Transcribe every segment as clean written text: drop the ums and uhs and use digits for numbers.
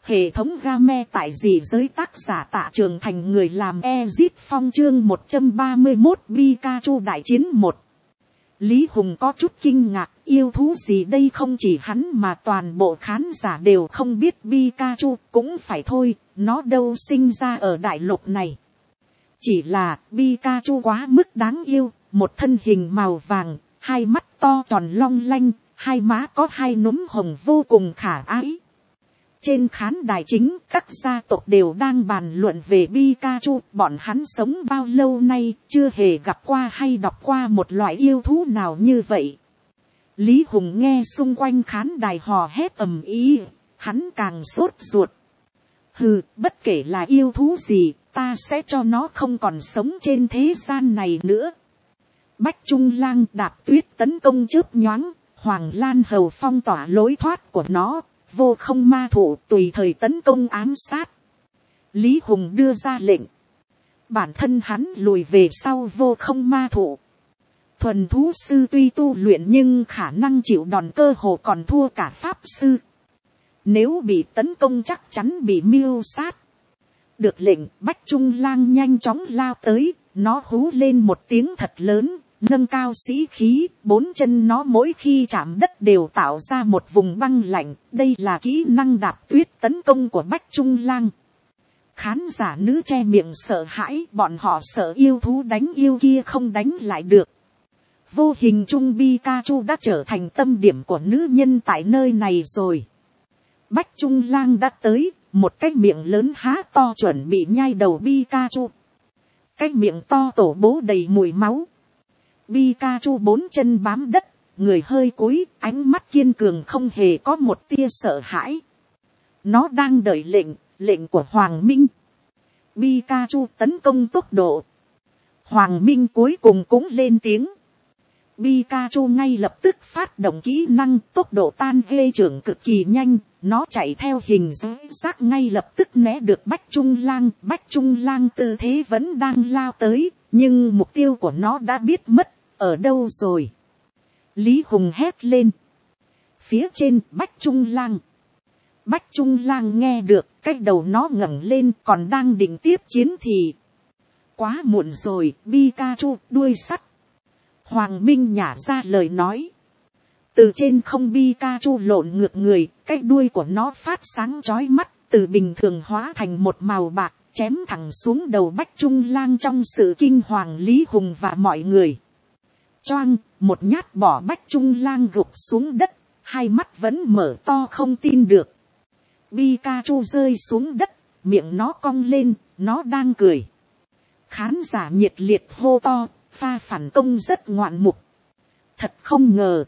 Hệ thống game tại dị giới, tác giả Tạ Trường Thành, người làm Ezit Phong, chương 131 Pikachu đại chiến 1. Lý Hùng có chút kinh ngạc, yêu thú gì đây, không chỉ hắn mà toàn bộ khán giả đều không biết Pikachu, cũng phải thôi, nó đâu sinh ra ở đại lục này. Chỉ là Pikachu quá mức đáng yêu, một thân hình màu vàng, hai mắt to tròn long lanh, hai má có hai núm hồng vô cùng khả ái. Trên khán đài chính, các gia tộc đều đang bàn luận về Pikachu, bọn hắn sống bao lâu nay, chưa hề gặp qua hay đọc qua một loại yêu thú nào như vậy. Lý Hùng nghe xung quanh khán đài hò hét ầm ĩ, hắn càng sốt ruột. Hừ, bất kể là yêu thú gì, ta sẽ cho nó không còn sống trên thế gian này nữa. Bách Trung Lang Đạp Tuyết tấn công chớp nhoáng, Hoàng Lan Hầu phong tỏa lối thoát của nó. Vô Không Ma Thụ tùy thời tấn công ám sát. Lý Hùng đưa ra lệnh. Bản thân hắn lùi về sau Vô Không Ma Thụ. Thuần thú sư tuy tu luyện nhưng khả năng chịu đòn cơ hồ còn thua cả pháp sư. Nếu bị tấn công chắc chắn bị miêu sát. Được lệnh, Bách Trung Lang nhanh chóng lao tới. Nó hú lên một tiếng thật lớn, nâng cao sĩ khí, bốn chân nó mỗi khi chạm đất đều tạo ra một vùng băng lạnh. Đây là kỹ năng đạp tuyết tấn công của Bách Trung Lang. Khán giả nữ che miệng sợ hãi, bọn họ sợ yêu thú đánh yêu kia không đánh lại được. Vô hình trung Pikachu đã trở thành tâm điểm của nữ nhân tại nơi này rồi. Bách Trung Lang đã tới, một cái miệng lớn há to chuẩn bị nhai đầu Pikachu. Cái miệng to tổ bố đầy mùi máu. Pikachu bốn chân bám đất, người hơi cúi, ánh mắt kiên cường không hề có một tia sợ hãi. Nó đang đợi lệnh của Hoàng Minh. Pikachu tấn công tốc độ. Hoàng Minh cuối cùng cũng lên tiếng. Pikachu ngay lập tức phát động kỹ năng tốc độ tan ghê trưởng cực kỳ nhanh. Nó chạy theo hình giác ngay lập tức né được Bách Trung Lang. Bách Trung Lang tư thế vẫn đang lao tới, nhưng mục tiêu của nó đã biết mất ở đâu rồi. Lý Hùng hét lên. Phía trên Bách Trung Lang. Bách Trung Lang nghe được, cái đầu nó ngẩng lên còn đang định tiếp chiến thì. Quá muộn rồi, Pikachu đuôi sắt. Hoàng Minh nhả ra lời nói. Từ trên không Pikachu lộn ngược người, cái đuôi của nó phát sáng chói mắt, từ bình thường hóa thành một màu bạc, chém thẳng xuống đầu Bách Trung Lang trong sự kinh hoàng Lý Hùng và mọi người. Choang, một nhát bỏ Bách Trung Lang gục xuống đất, hai mắt vẫn mở to không tin được. Pikachu rơi xuống đất, miệng nó cong lên, nó đang cười. Khán giả nhiệt liệt hô to, pha phản công rất ngoạn mục. Thật không ngờ.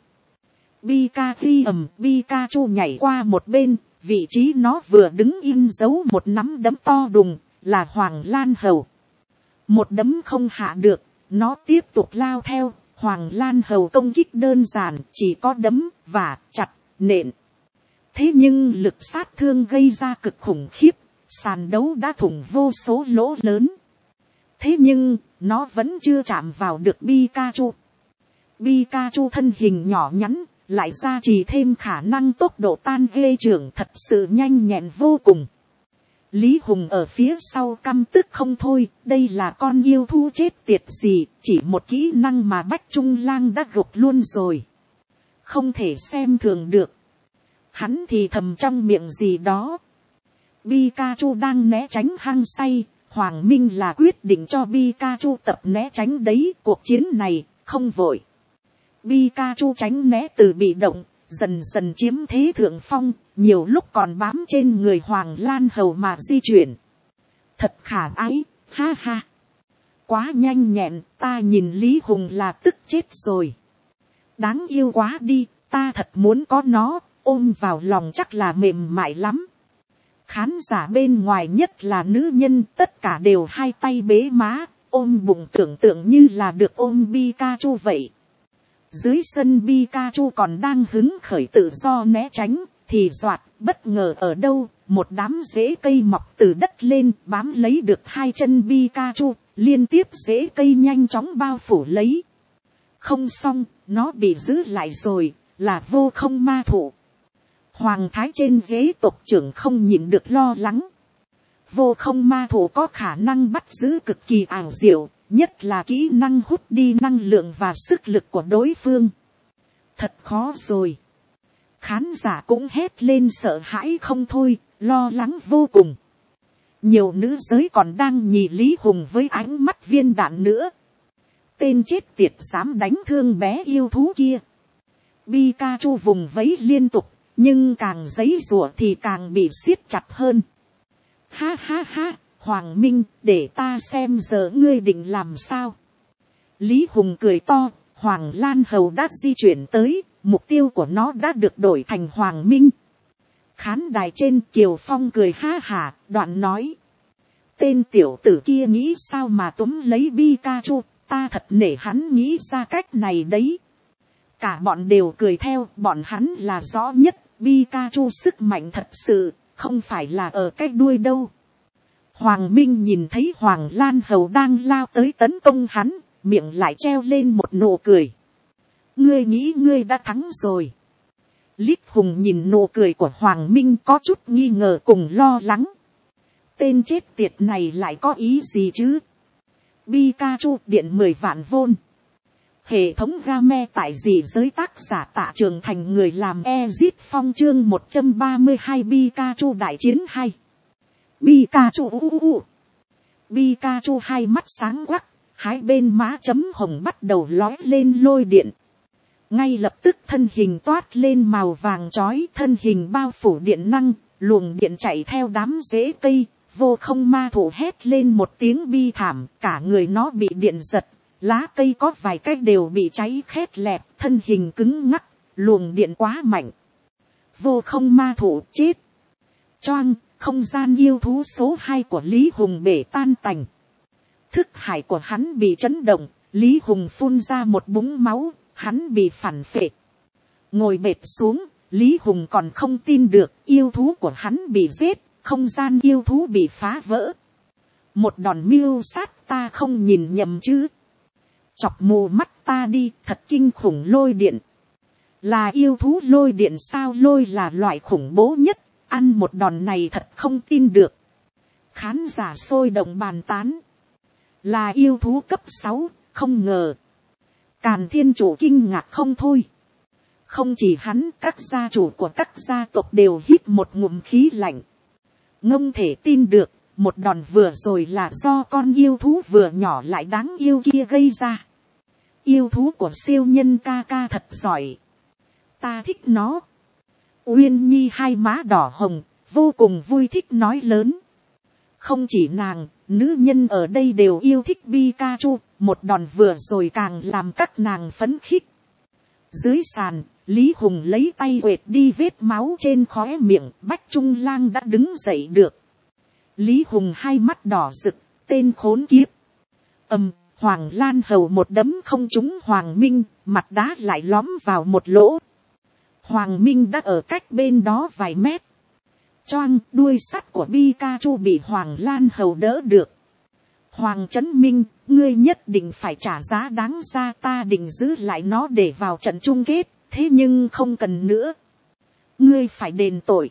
Pikachu nhảy qua một bên, vị trí nó vừa đứng in giấu một nắm đấm to đùng, là Hoàng Lan Hầu. Một đấm không hạ được, nó tiếp tục lao theo. Hoàng Lan Hầu công kích đơn giản, chỉ có đấm, và chặt, nện. Thế nhưng lực sát thương gây ra cực khủng khiếp, sàn đấu đã thủng vô số lỗ lớn. Thế nhưng, nó vẫn chưa chạm vào được Pikachu. Pikachu thân hình nhỏ nhắn, lại gia trì thêm khả năng tốc độ tan ghê trưởng thật sự nhanh nhẹn vô cùng. Lý Hùng ở phía sau căm tức không thôi, đây là con yêu thú chết tiệt gì, chỉ một kỹ năng mà Bách Trung Lang đã gục luôn rồi. Không thể xem thường được. Hắn thì thầm trong miệng gì đó. Pikachu đang né tránh hăng say, Hoàng Minh là quyết định cho Pikachu tập né tránh đấy, cuộc chiến này, không vội. Pikachu tránh né từ bị động, dần dần chiếm thế thượng phong, nhiều lúc còn bám trên người Hoàng Lan Hầu mà di chuyển. Thật khả ái, ha ha. Quá nhanh nhẹn, ta nhìn Lý Hùng là tức chết rồi. Đáng yêu quá đi, ta thật muốn có nó, ôm vào lòng chắc là mềm mại lắm. Khán giả bên ngoài nhất là nữ nhân, tất cả đều hai tay bế má, ôm bụng tưởng tượng như là được ôm Pikachu vậy. Dưới sân Pikachu còn đang hứng khởi tự do né tránh, thì doạt, bất ngờ ở đâu, một đám rễ cây mọc từ đất lên, bám lấy được hai chân Pikachu, liên tiếp rễ cây nhanh chóng bao phủ lấy. Không xong, nó bị giữ lại rồi, là Vô Không Ma Thụ. Hoàng thái trên ghế tộc trưởng không nhịn được lo lắng. Vô không ma thủ có khả năng bắt giữ cực kỳ ảo diệu, nhất là kỹ năng hút đi năng lượng và sức lực của đối phương. Thật khó rồi. Khán giả cũng hét lên sợ hãi không thôi, lo lắng vô cùng. Nhiều nữ giới còn đang nhìn Lý Hùng với ánh mắt viên đạn nữa. Tên chết tiệt dám đánh thương bé yêu thú kia. Pikachu vùng vẫy liên tục, nhưng càng giãy giụa thì càng bị siết chặt hơn. Ha ha ha, Hoàng Minh, để ta xem giờ ngươi định làm sao. Lý Hùng cười to, Hoàng Lan Hầu đã di chuyển tới, mục tiêu của nó đã được đổi thành Hoàng Minh. Khán đài trên Kiều Phong cười ha hả, đoạn nói. Tên tiểu tử kia nghĩ sao mà túm lấy Pikachu, ta thật nể hắn nghĩ ra cách này đấy. Cả bọn đều cười theo, bọn hắn là rõ nhất, Pikachu sức mạnh thật sự, không phải là ở cái đuôi đâu. Hoàng Minh nhìn thấy Hoàng Lan Hầu đang lao tới tấn công hắn, miệng lại treo lên một nụ cười. Ngươi nghĩ ngươi đã thắng rồi. Lý Hùng nhìn nụ cười của Hoàng Minh có chút nghi ngờ cùng lo lắng. Tên chết tiệt này lại có ý gì chứ? Pikachu điện 10 vạn vôn. Hệ thống game tại dị giới tác giả Tạ Trường Thành người làm Ezit Phong chương 132 Pikachu đại chiến 2. Pikachu hai mắt sáng quắc, hai bên má chấm hồng bắt đầu lói lên lôi điện. Ngay lập tức thân hình toát lên màu vàng chói, thân hình bao phủ điện năng, luồng điện chạy theo đám rễ cây. Vô không ma thủ hét lên một tiếng bi thảm, cả người nó bị điện giật, lá cây có vài cái đều bị cháy khét lẹt, thân hình cứng ngắc, luồng điện quá mạnh. Vô không ma thủ chết. Choang, không gian yêu thú số 2 của Lý Hùng bể tan tành. Thức hải của hắn bị chấn động, Lý Hùng phun ra một búng máu, hắn bị phản phệ. Ngồi bệt xuống, Lý Hùng còn không tin được yêu thú của hắn bị giết. Không gian yêu thú bị phá vỡ. Một đòn mưu sát ta không nhìn nhầm chứ. Chọc mù mắt ta đi, thật kinh khủng lôi điện. Là yêu thú lôi điện sao? Lôi là loại khủng bố nhất. Ăn một đòn này thật không tin được. Khán giả sôi động bàn tán. Là yêu thú cấp 6, không ngờ. Càn Thiên Chủ kinh ngạc không thôi. Không chỉ hắn, các gia chủ của các gia tộc đều hít một ngụm khí lạnh. Không thể tin được, một đòn vừa rồi là do con yêu thú vừa nhỏ lại đáng yêu kia gây ra. Yêu thú của siêu nhân ca ca thật giỏi. Ta thích nó. Uyên Nhi hai má đỏ hồng, vô cùng vui thích nói lớn. Không chỉ nàng, nữ nhân ở đây đều yêu thích Pikachu, một đòn vừa rồi càng làm các nàng phấn khích. Dưới sàn, Lý Hùng lấy tay quệt đi vết máu trên khóe miệng, Bách Trung Lang đã đứng dậy được. Lý Hùng hai mắt đỏ rực, tên khốn kiếp. Hoàng Lan Hầu một đấm không trúng Hoàng Minh, mặt đá lại lõm vào một lỗ. Hoàng Minh đã ở cách bên đó vài mét. Choang, đuôi sắt của Pikachu bị Hoàng Lan Hầu đỡ được. Hoàng Trấn Minh, ngươi nhất định phải trả giá đáng ra, ta định giữ lại nó để vào trận chung kết, thế nhưng không cần nữa. Ngươi phải đền tội.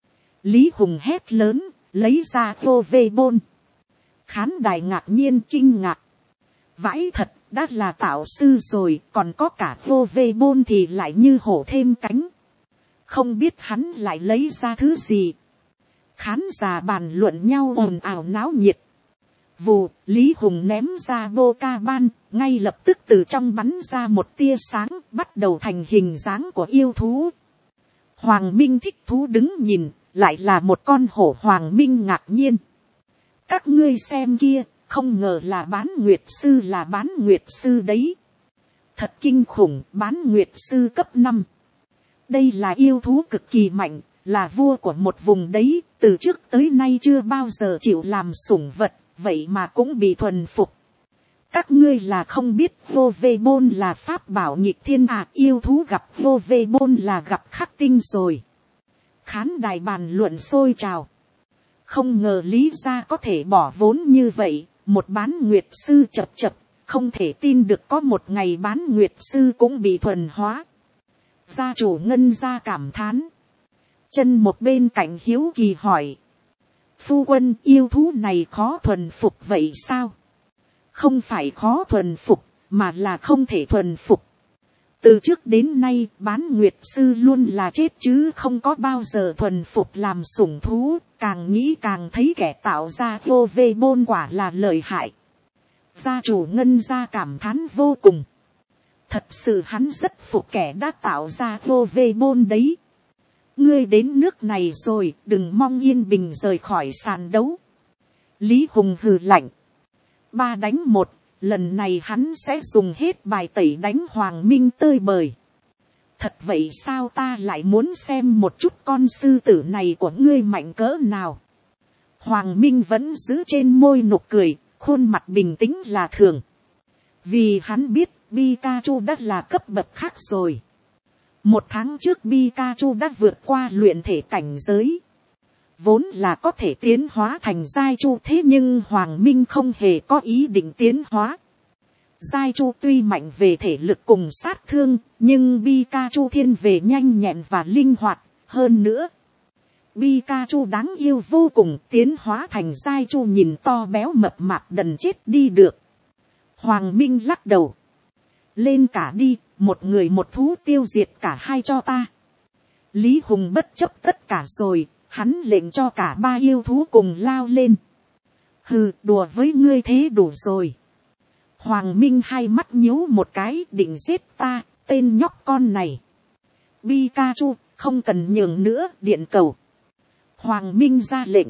Lý Hùng hét lớn, lấy ra vô vê bôn. Khán đài ngạc nhiên kinh ngạc. Vãi thật, đã là tạo sư rồi, còn có cả vô vê bôn thì lại như hổ thêm cánh. Không biết hắn lại lấy ra thứ gì. Khán giả bàn luận nhau ồn ào náo nhiệt. Vù, Lý Hùng ném ra vô ca ban, ngay lập tức từ trong bắn ra một tia sáng, bắt đầu thành hình dáng của yêu thú. Hoàng Minh thích thú đứng nhìn, lại là một con hổ. Hoàng Minh ngạc nhiên. Các ngươi xem kia, không ngờ là bán nguyệt sư, là bán nguyệt sư đấy. Thật kinh khủng, bán nguyệt sư cấp 5. Đây là yêu thú cực kỳ mạnh, là vua của một vùng đấy, từ trước tới nay chưa bao giờ chịu làm sủng vật, vậy mà cũng bị thuần phục. Các ngươi là không biết vô vê bôn là pháp bảo nghịch thiên à, yêu thú gặp vô vê bôn là gặp khắc tinh rồi. Khán đài bàn luận sôi trào. Không ngờ Lý gia có thể bỏ vốn như vậy, một bán nguyệt sư chập chập, không thể tin được có một ngày bán nguyệt sư cũng bị thuần hóa. Gia chủ Ngân gia cảm thán. Chân một bên cạnh hiếu kỳ hỏi. Phu quân, yêu thú này khó thuần phục vậy sao? Không phải khó thuần phục, mà là không thể thuần phục. Từ trước đến nay, bán nguyệt sư luôn là chết chứ không có bao giờ thuần phục làm sủng thú, càng nghĩ càng thấy kẻ tạo ra vô vê bôn quả là lợi hại. Gia chủ Ngân gia cảm thán vô cùng. Thật sự hắn rất phục kẻ đã tạo ra vô vê bôn đấy. Ngươi đến nước này rồi, đừng mong yên bình rời khỏi sàn đấu. Lý Hùng hừ lạnh. 3-1, lần này hắn sẽ dùng hết bài tẩy đánh Hoàng Minh tơi bời. Thật vậy sao, ta lại muốn xem một chút con sư tử này của ngươi mạnh cỡ nào. Hoàng Minh vẫn giữ trên môi nụ cười, khuôn mặt bình tĩnh là thường. Vì hắn biết Pikachu đã là cấp bậc khác rồi. 1 tháng trước Pikachu đã vượt qua luyện thể cảnh giới. Vốn là có thể tiến hóa thành giai chu, thế nhưng Hoàng Minh không hề có ý định tiến hóa. Giai chu tuy mạnh về thể lực cùng sát thương, nhưng Pikachu thiên về nhanh nhẹn và linh hoạt. Hơn nữa, Pikachu đáng yêu vô cùng, tiến hóa thành giai chu nhìn to béo mập mạp đần chết đi được. Hoàng Minh lắc đầu. Lên cả đi, một người một thú tiêu diệt cả hai cho ta. Lý Hùng bất chấp tất cả rồi, hắn lệnh cho cả 3 yêu thú cùng lao lên. Hừ, đùa với ngươi thế đủ rồi. Hoàng Minh hai mắt nhíu một cái, định giết ta, tên nhóc con này. Pikachu, không cần nhường nữa, điện cầu. Hoàng Minh ra lệnh.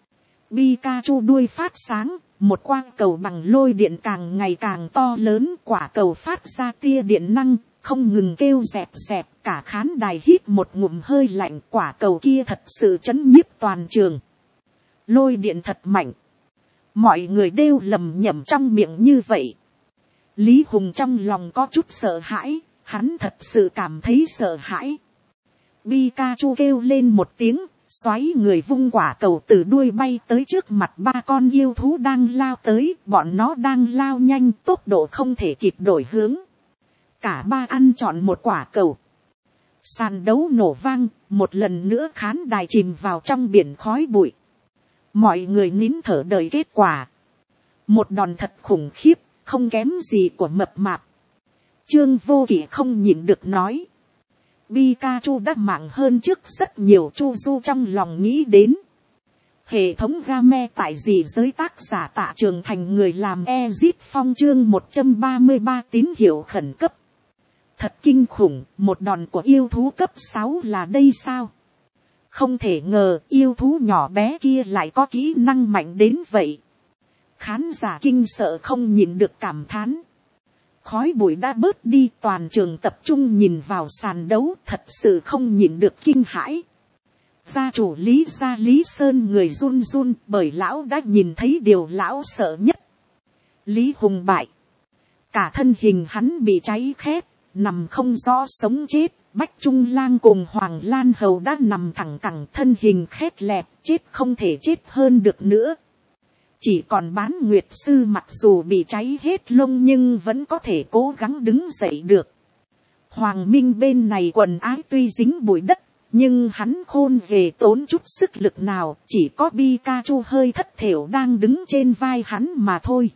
Pikachu đuôi phát sáng, một quang cầu bằng lôi điện càng ngày càng to lớn, quả cầu phát ra tia điện năng, không ngừng kêu dẹp dẹp, cả khán đài hít một ngụm hơi lạnh, quả cầu kia thật sự chấn nhiếp toàn trường. Lôi điện thật mạnh. Mọi người đều lầm nhầm trong miệng như vậy. Lý Hùng trong lòng có chút sợ hãi, hắn thật sự cảm thấy sợ hãi. Pikachu kêu lên một tiếng, xoáy người vung quả cầu từ đuôi bay tới trước mặt 3 con yêu thú đang lao tới, bọn nó đang lao nhanh, tốc độ không thể kịp đổi hướng. Cả 3 ăn trọn một quả cầu. Sàn đấu nổ vang, một lần nữa khán đài chìm vào trong biển khói bụi. Mọi người nín thở đợi kết quả. Một đòn thật khủng khiếp, không kém gì của mập mạp. Trương Vô Kỵ không nhịn được nói. Pikachu đã mạnh hơn trước rất nhiều, Chu Du trong lòng nghĩ đến. Hệ thống game tại gì giới tác giả Tạ Trường Thành người làm Ezit Phong chương 133 tín hiệu khẩn cấp. Thật kinh khủng, một đòn của yêu thú cấp 6 là đây sao? Không thể ngờ yêu thú nhỏ bé kia lại có kỹ năng mạnh đến vậy. Khán giả kinh sợ không nhịn được cảm thán. Khói bụi đã bớt đi, toàn trường tập trung nhìn vào sàn đấu, thật sự không nhịn được kinh hãi. Gia chủ Lý gia Lý Sơn người run run, bởi lão đã nhìn thấy điều lão sợ nhất. Lý Hùng bại. Cả thân hình hắn bị cháy khét, nằm không rõ sống chết. Bách Trung Lang cùng Hoàng Lan Hầu đã nằm thẳng cẳng, thân hình khét lẹt, chết không thể chết hơn được nữa. Chỉ còn Bán Nguyệt Sư mặc dù bị cháy hết lông nhưng vẫn có thể cố gắng đứng dậy được. Hoàng Minh bên này quần áo tuy dính bụi đất, nhưng hắn khôn về tốn chút sức lực nào, chỉ có Pikachu hơi thất thểu đang đứng trên vai hắn mà thôi.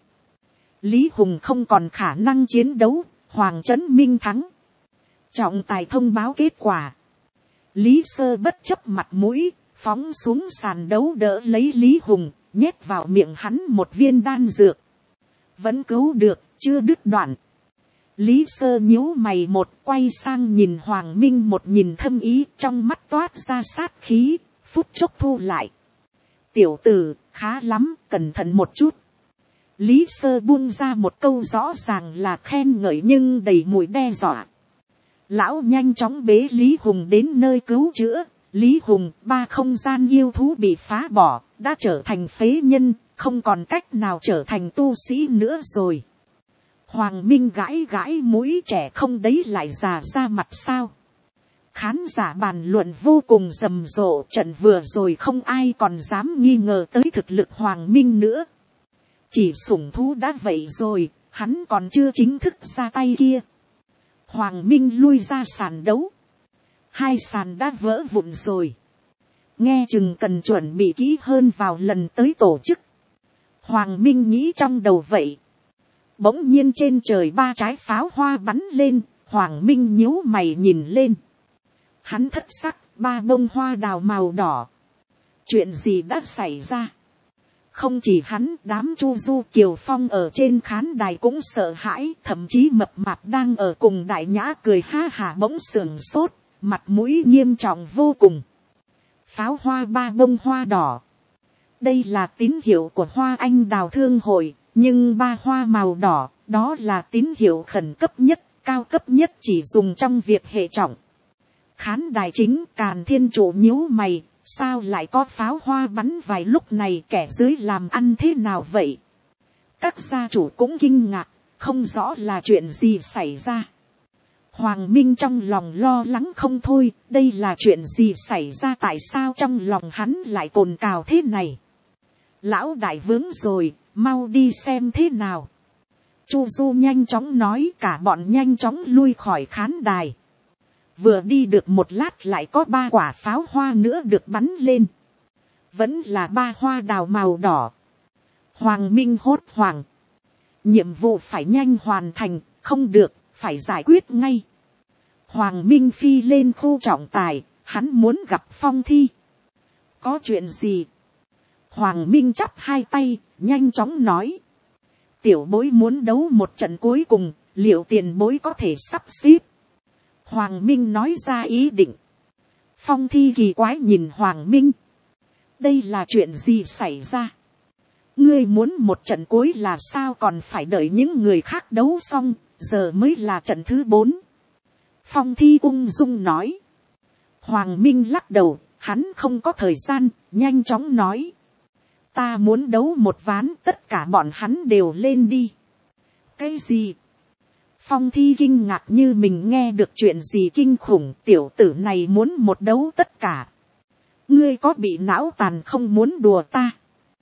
Lý Hùng không còn khả năng chiến đấu, Hoàng Trấn Minh thắng. Trọng tài thông báo kết quả. Lý Sơ bất chấp mặt mũi, phóng xuống sàn đấu đỡ lấy Lý Hùng, nhét vào miệng hắn một viên đan dược. Vẫn cứu được, chưa đứt đoạn. Lý Sơ nhíu mày một, quay sang nhìn Hoàng Minh một nhìn thâm ý, trong mắt toát ra sát khí, phút chốc thu lại. Tiểu tử, khá lắm, cẩn thận một chút. Lý Sơ buông ra một câu rõ ràng là khen ngợi nhưng đầy mùi đe dọa. Lão nhanh chóng bế Lý Hùng đến nơi cứu chữa. Lý Hùng, 3 không gian yêu thú bị phá bỏ, đã trở thành phế nhân, không còn cách nào trở thành tu sĩ nữa rồi. Hoàng Minh gãi gãi mũi, trẻ không đấy lại già ra mặt sao. Khán giả bàn luận vô cùng rầm rộ, trận vừa rồi không ai còn dám nghi ngờ tới thực lực Hoàng Minh nữa. Chỉ sủng thú đã vậy rồi, hắn còn chưa chính thức ra tay kia. Hoàng Minh lui ra sàn đấu. 2 sàn đã vỡ vụn rồi. nghe chừng cần chuẩn bị kỹ hơn vào lần tới tổ chức. Hoàng Minh nghĩ trong đầu vậy. Bỗng nhiên trên trời 3 trái pháo hoa bắn lên, Hoàng Minh nhíu mày nhìn lên. Hắn thất sắc, 3 bông hoa đào màu đỏ. Chuyện gì đã xảy ra? Không chỉ hắn, đám Chu Du Kiều Phong ở trên khán đài cũng sợ hãi, thậm chí Mập Mạp đang ở cùng Đại Nhã cười ha hả bỗng sườn sốt, mặt mũi nghiêm trọng vô cùng. Pháo hoa 3 bông hoa đỏ. Đây là tín hiệu của Hoa Anh Đào Thương Hội, nhưng 3 hoa màu đỏ, đó là tín hiệu khẩn cấp nhất, cao cấp nhất chỉ dùng trong việc hệ trọng. Khán đài chính Càn Thiên Trụ nhíu mày, sao lại có pháo hoa bắn vài lúc này, kẻ dưới làm ăn thế nào vậy? Các gia chủ cũng kinh ngạc, không rõ là chuyện gì xảy ra. Hoàng Minh trong lòng lo lắng không thôi, đây là chuyện gì xảy ra, tại sao trong lòng hắn lại cồn cào thế này? Lão đại vướng rồi, mau đi xem thế nào. Chu Du nhanh chóng nói, cả bọn nhanh chóng lui khỏi khán đài. Vừa đi được một lát lại có 3 quả pháo hoa nữa được bắn lên. Vẫn là 3 hoa đào màu đỏ. Hoàng Minh hốt hoảng. Nhiệm vụ phải nhanh hoàn thành, không được, phải giải quyết ngay. Hoàng Minh phi lên khu trọng tài, hắn muốn gặp Phong Thi. Có chuyện gì? Hoàng Minh chắp 2 tay, nhanh chóng nói. Tiểu bối muốn đấu một trận cuối cùng, liệu tiền bối có thể sắp xếp? Hoàng Minh nói ra ý định. Phong Thi kỳ quái nhìn Hoàng Minh. Đây là chuyện gì xảy ra? Ngươi muốn một trận cuối là sao, còn phải đợi những người khác đấu xong, giờ mới là trận thứ 4. Phong Thi ung dung nói. Hoàng Minh lắc đầu, hắn không có thời gian, nhanh chóng nói. Ta muốn đấu một ván, tất cả bọn hắn đều lên đi. Cái gì? Phong Thi kinh ngạc như mình nghe được chuyện gì kinh khủng, tiểu tử này muốn một đấu tất cả. Ngươi có bị não tàn không, muốn đùa ta?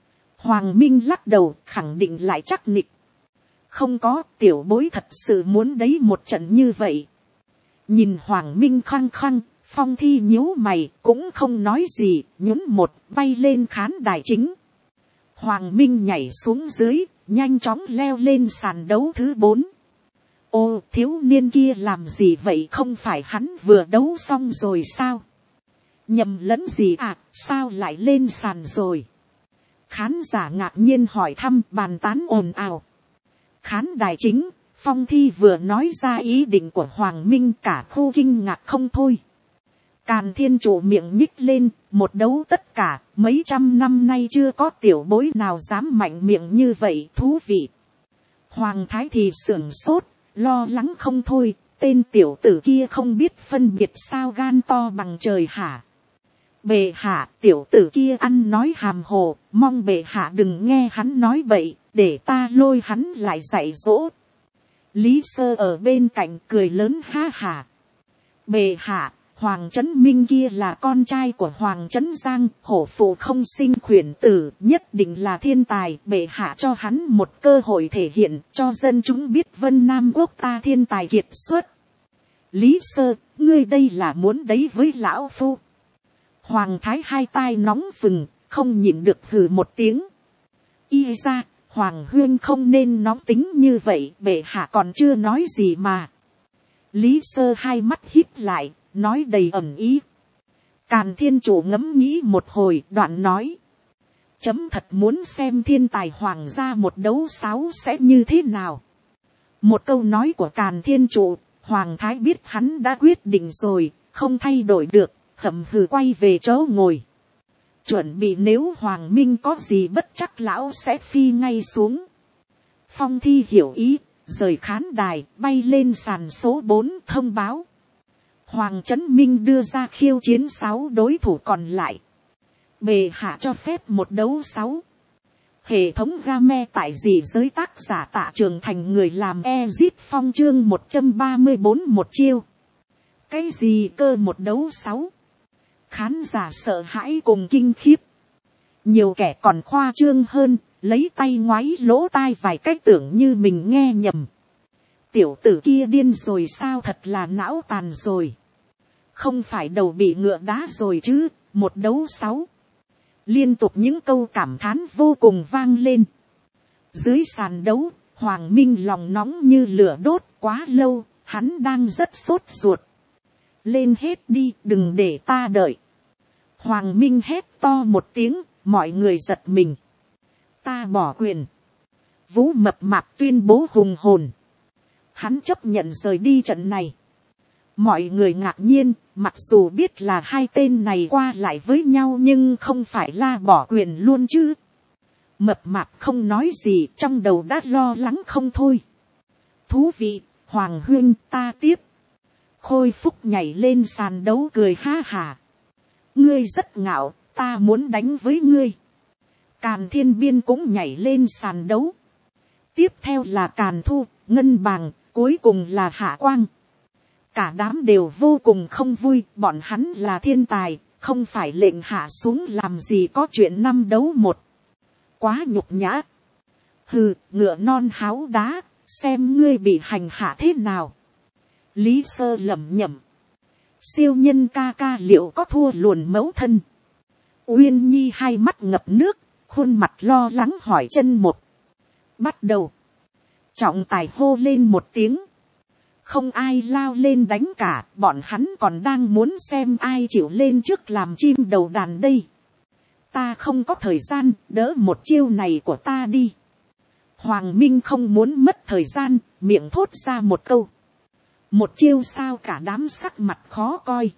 Hoàng Minh lắc đầu, khẳng định lại chắc nịch. Không có, tiểu bối thật sự muốn đấy một trận như vậy. Nhìn Hoàng Minh khăng khăng, Phong Thi nhíu mày, cũng không nói gì, nhún một, bay lên khán đài chính. Hoàng Minh nhảy xuống dưới, nhanh chóng leo lên sàn đấu thứ 4. Ô, thiếu niên kia làm gì vậy, không phải hắn vừa đấu xong rồi sao? Nhầm lẫn gì à, sao lại lên sàn rồi? Khán giả ngạc nhiên hỏi thăm, bàn tán ồn ào. Khán đài chính, Phong Thi vừa nói ra ý định của Hoàng Minh, cả khu kinh ngạc không thôi. Càn Thiên Trụ miệng nhích lên, một đấu tất cả, mấy trăm năm nay chưa có tiểu bối nào dám mạnh miệng như vậy, thú vị. Hoàng Thái thì sưởng sốt, lo lắng không thôi, tên tiểu tử kia không biết phân biệt sao, gan to bằng trời hả? Bệ hạ, tiểu tử kia ăn nói hàm hồ, mong bệ hạ đừng nghe hắn nói bậy, để ta lôi hắn lại dạy dỗ. Lý Sơ ở bên cạnh cười lớn ha hả. Bệ hạ, Hoàng Trấn Minh kia là con trai của Hoàng Trấn Giang, hổ phụ không sinh khuyển tử, nhất định là thiên tài, bệ hạ cho hắn một cơ hội thể hiện, cho dân chúng biết Vân Nam quốc ta thiên tài kiệt xuất. Lý Sơ, ngươi đây là muốn đấy với lão phu? Hoàng Thái 2 tai nóng phừng, không nhịn được hừ một tiếng. Y ra, Hoàng Huyên không nên nóng tính như vậy, bệ hạ còn chưa nói gì mà. Lý Sơ 2 mắt híp lại, nói đầy ẩn ý. Càn Thiên Chủ ngẫm nghĩ một hồi, đoạn nói. Chấm thật muốn xem thiên tài hoàng gia một đấu sáo sẽ như thế nào. Một câu nói của Càn Thiên Chủ, Hoàng Thái biết hắn đã quyết định rồi, không thay đổi được, hậm hừ quay về chỗ ngồi. Chuẩn bị nếu Hoàng Minh có gì bất chắc lão sẽ phi ngay xuống. Phong Thi hiểu ý, rời khán đài, bay lên sàn số 4 thông báo. Hoàng Trấn Minh đưa ra khiêu chiến 6 đối thủ còn lại. Bệ hạ cho phép một đấu 6. Hệ thống game tại dị giới, tác giả Tạ Trường Thành, người làm Ezit Phong, chương 134 một chiêu. Cái gì cơ, một đấu 6? Khán giả sợ hãi cùng kinh khiếp. Nhiều kẻ còn khoa trương hơn, lấy tay ngoáy lỗ tai vài cách tưởng như mình nghe nhầm. Tiểu tử kia điên rồi sao, thật là não tàn rồi. Không phải đầu bị ngựa đá rồi chứ, một đấu 6. Liên tục những câu cảm thán vô cùng vang lên. Dưới sàn đấu, Hoàng Minh lòng nóng như lửa đốt, quá lâu, hắn đang rất sốt ruột. Lên hết đi, đừng để ta đợi. Hoàng Minh hét to một tiếng, mọi người giật mình. Ta bỏ quyền. Vũ Mập Mạp tuyên bố hùng hồn. Hắn chấp nhận rời đi trận này. Mọi người ngạc nhiên, mặc dù biết là hai tên này qua lại với nhau nhưng không phải là bỏ quyền luôn chứ. Mập Mạp không nói gì, trong đầu đã lo lắng không thôi. Thú vị, Hoàng huynh, ta tiếp. Khôi Phúc nhảy lên sàn đấu cười ha hả. Ngươi rất ngạo, ta muốn đánh với ngươi. Càn Thiên Biên cũng nhảy lên sàn đấu. Tiếp theo là Càn Thu, Ngân Bàng, cuối cùng là Hạ Quang. Cả đám đều vô cùng không vui, bọn hắn là thiên tài, không phải lệnh hạ xuống làm gì có chuyện 5 đấu 1. Quá nhục nhã. Hừ, ngựa non háo đá, xem ngươi bị hành hạ thế nào. Lý Sơ lẩm nhẩm. Siêu nhân ca ca liệu có thua luồn mẫu thân? Uyên Nhi hai mắt ngập nước, khuôn mặt lo lắng hỏi chân một. Bắt đầu. Trọng tài hô lên một tiếng. Không ai lao lên đánh cả, bọn hắn còn đang muốn xem ai chịu lên trước làm chim đầu đàn đây. Ta không có thời gian, đỡ một chiêu này của ta đi. Hoàng Minh không muốn mất thời gian, miệng thốt ra một câu. Một chiêu sao, cả đám sắc mặt khó coi.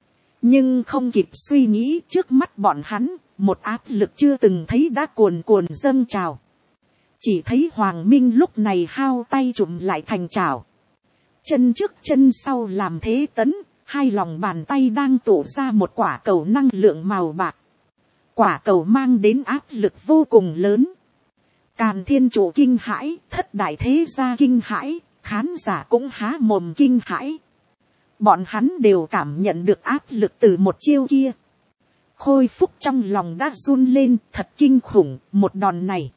Nhưng không kịp suy nghĩ, trước mắt bọn hắn, một áp lực chưa từng thấy đã cuồn cuộn dâng trào. Chỉ thấy Hoàng Minh lúc này hao tay trụm lại thành chảo. Chân trước chân sau làm thế tấn, hai lòng bàn tay đang tụ ra một quả cầu năng lượng màu bạc. Quả cầu mang đến áp lực vô cùng lớn. Càn Thiên Chủ kinh hãi, thất đại thế gia kinh hãi, khán giả cũng há mồm kinh hãi. Bọn hắn đều cảm nhận được áp lực từ một chiêu kia. Khôi Phúc trong lòng đã run lên, thật kinh khủng, một đòn này.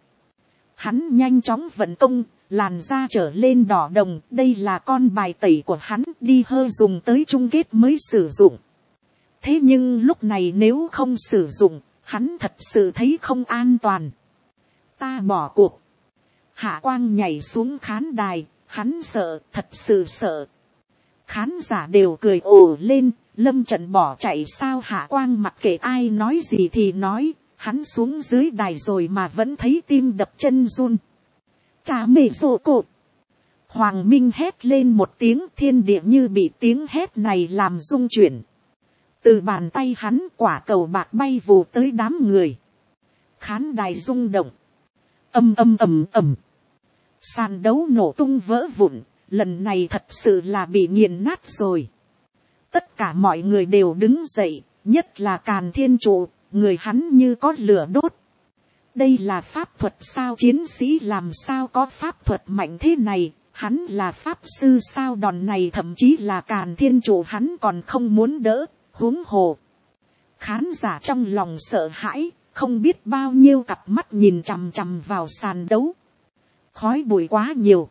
Hắn nhanh chóng vận công, làn da trở lên đỏ đồng, đây là con bài tẩy của hắn, đi hơi dùng tới chung kết mới sử dụng. Thế nhưng lúc này nếu không sử dụng, hắn thật sự thấy không an toàn. Ta bỏ cuộc. Hạ Quang nhảy xuống khán đài, hắn sợ, thật sự sợ. Khán giả đều cười ồ lên, lâm trận bỏ chạy sao? Hạ Quang mặc kệ ai nói gì thì nói, hắn xuống dưới đài rồi mà vẫn thấy tim đập chân run. Cả mề rộ cột. Hoàng Minh hét lên một tiếng, thiên địa như bị tiếng hét này làm rung chuyển. Từ bàn tay hắn quả cầu bạc bay vù tới đám người. Khán đài rung động. Ầm ầm ầm ầm. Sàn đấu nổ tung vỡ vụn, lần này thật sự là bị nghiền nát rồi. Tất cả mọi người đều đứng dậy, nhất là Càn Thiên Trụ, người hắn như có lửa đốt. Đây là pháp thuật sao? Chiến sĩ làm sao có pháp thuật mạnh thế này? Hắn là pháp sư sao? Đòn này thậm chí là Càn Thiên Trụ hắn còn không muốn đỡ, huống hồ. Khán giả trong lòng sợ hãi, không biết bao nhiêu cặp mắt nhìn chằm chằm vào sàn đấu. Khói bụi quá nhiều,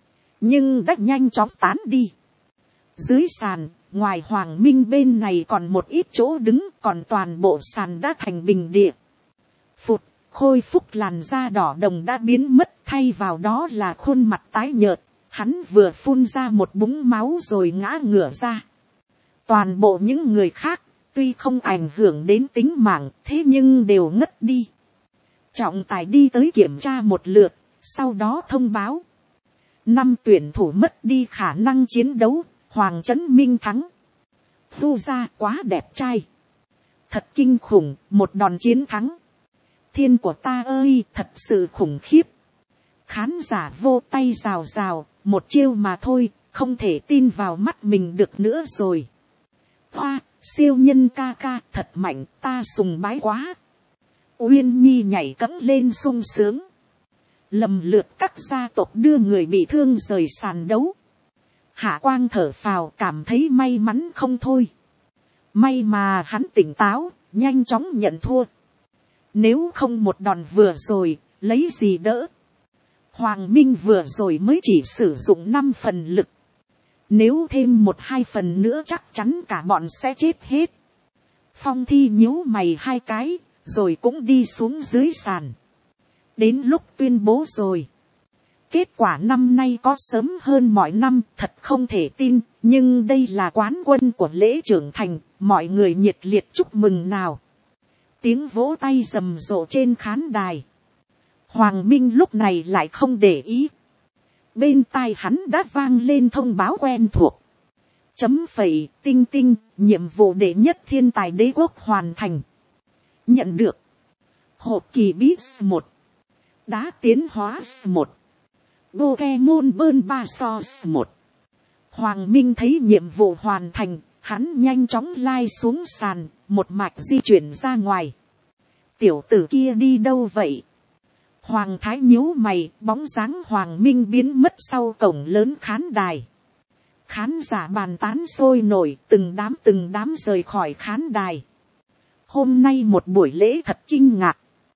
nhưng đã nhanh chóng tán đi. Dưới sàn, ngoài Hoàng Minh bên này còn một ít chỗ đứng, còn toàn bộ sàn đã thành bình địa. Phụt, Khôi Phúc làn da đỏ đồng đã biến mất, thay vào đó là khuôn mặt tái nhợt. Hắn vừa phun ra một búng máu rồi ngã ngửa ra. Toàn bộ những người khác, tuy không ảnh hưởng đến tính mạng, thế nhưng đều ngất đi. Trọng tài đi tới kiểm tra một lượt, sau đó thông báo. 5 tuyển thủ mất đi khả năng chiến đấu, Hoàng Trấn Minh thắng. Thu ra quá đẹp trai. Thật kinh khủng, một đòn chiến thắng. Thiên của ta ơi, thật sự khủng khiếp. Khán giả vô tay rào rào, một chiêu mà thôi, không thể tin vào mắt mình được nữa rồi. Hoa, siêu nhân ca ca, thật mạnh, ta sùng bái quá. Uyên Nhi nhảy cẫng lên sung sướng. Lầm lượt các gia tộc đưa người bị thương rời sàn đấu. Hạ Quang thở phào, cảm thấy may mắn không thôi. May mà hắn tỉnh táo, nhanh chóng nhận thua. Nếu không một đòn vừa rồi, lấy gì đỡ. Hoàng Minh vừa rồi mới chỉ sử dụng 5 phần lực. Nếu thêm 1-2 phần nữa chắc chắn cả bọn sẽ chết hết. Phong Thi nhíu mày hai cái, rồi cũng đi xuống dưới sàn. Đến lúc tuyên bố rồi. Kết quả năm nay có sớm hơn mọi năm, thật không thể tin, nhưng đây là quán quân của lễ trưởng thành, mọi người nhiệt liệt chúc mừng nào. Tiếng vỗ tay rầm rộ trên khán đài. Hoàng Minh lúc này lại không để ý. Bên tai hắn đã vang lên thông báo quen thuộc. Chấm phẩy, tinh tinh, nhiệm vụ đệ nhất thiên tài đế quốc hoàn thành. Nhận được. Hộp kỳ bí 1. Đá tiến hóa 1. Pokemon Burn 3 so 1. Hoàng Minh thấy nhiệm vụ hoàn thành, hắn nhanh chóng lai xuống sàn, một mạch di chuyển ra ngoài. Tiểu tử kia đi đâu vậy? Hoàng Thái nhíu mày, bóng dáng Hoàng Minh biến mất sau cổng lớn khán đài. Khán giả bàn tán sôi nổi, từng đám rời khỏi khán đài. Hôm nay một buổi lễ thật kinh ngạc.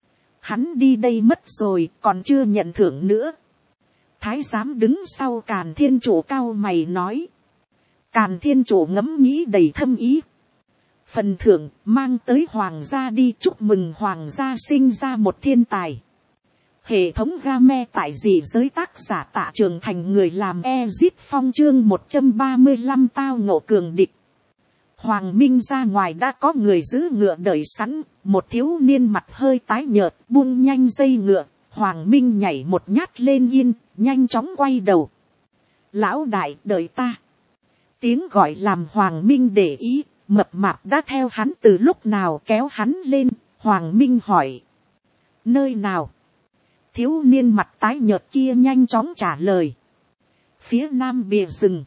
Hắn đi đây mất rồi, còn chưa nhận thưởng nữa. Thái giám đứng sau Càn Thiên Chủ cao mày nói. Càn Thiên Chủ ngẫm nghĩ đầy thâm ý. Phần thưởng mang tới hoàng gia đi, chúc mừng hoàng gia sinh ra một thiên tài. Hệ thống game tại dị giới, tác giả Tạ Trường Thành, người làm Ezit Phong, chương 135 tao ngộ cường địch. Hoàng Minh ra ngoài đã có người giữ ngựa đợi sẵn, một thiếu niên mặt hơi tái nhợt buông nhanh dây ngựa. Hoàng Minh nhảy một nhát lên yên, nhanh chóng quay đầu. Lão đại, đợi ta. Tiếng gọi làm Hoàng Minh để ý, mập mạp đã theo hắn từ lúc nào kéo hắn lên. Hoàng Minh hỏi. Nơi nào? Thiếu niên mặt tái nhợt kia nhanh chóng trả lời. Phía nam bìa rừng.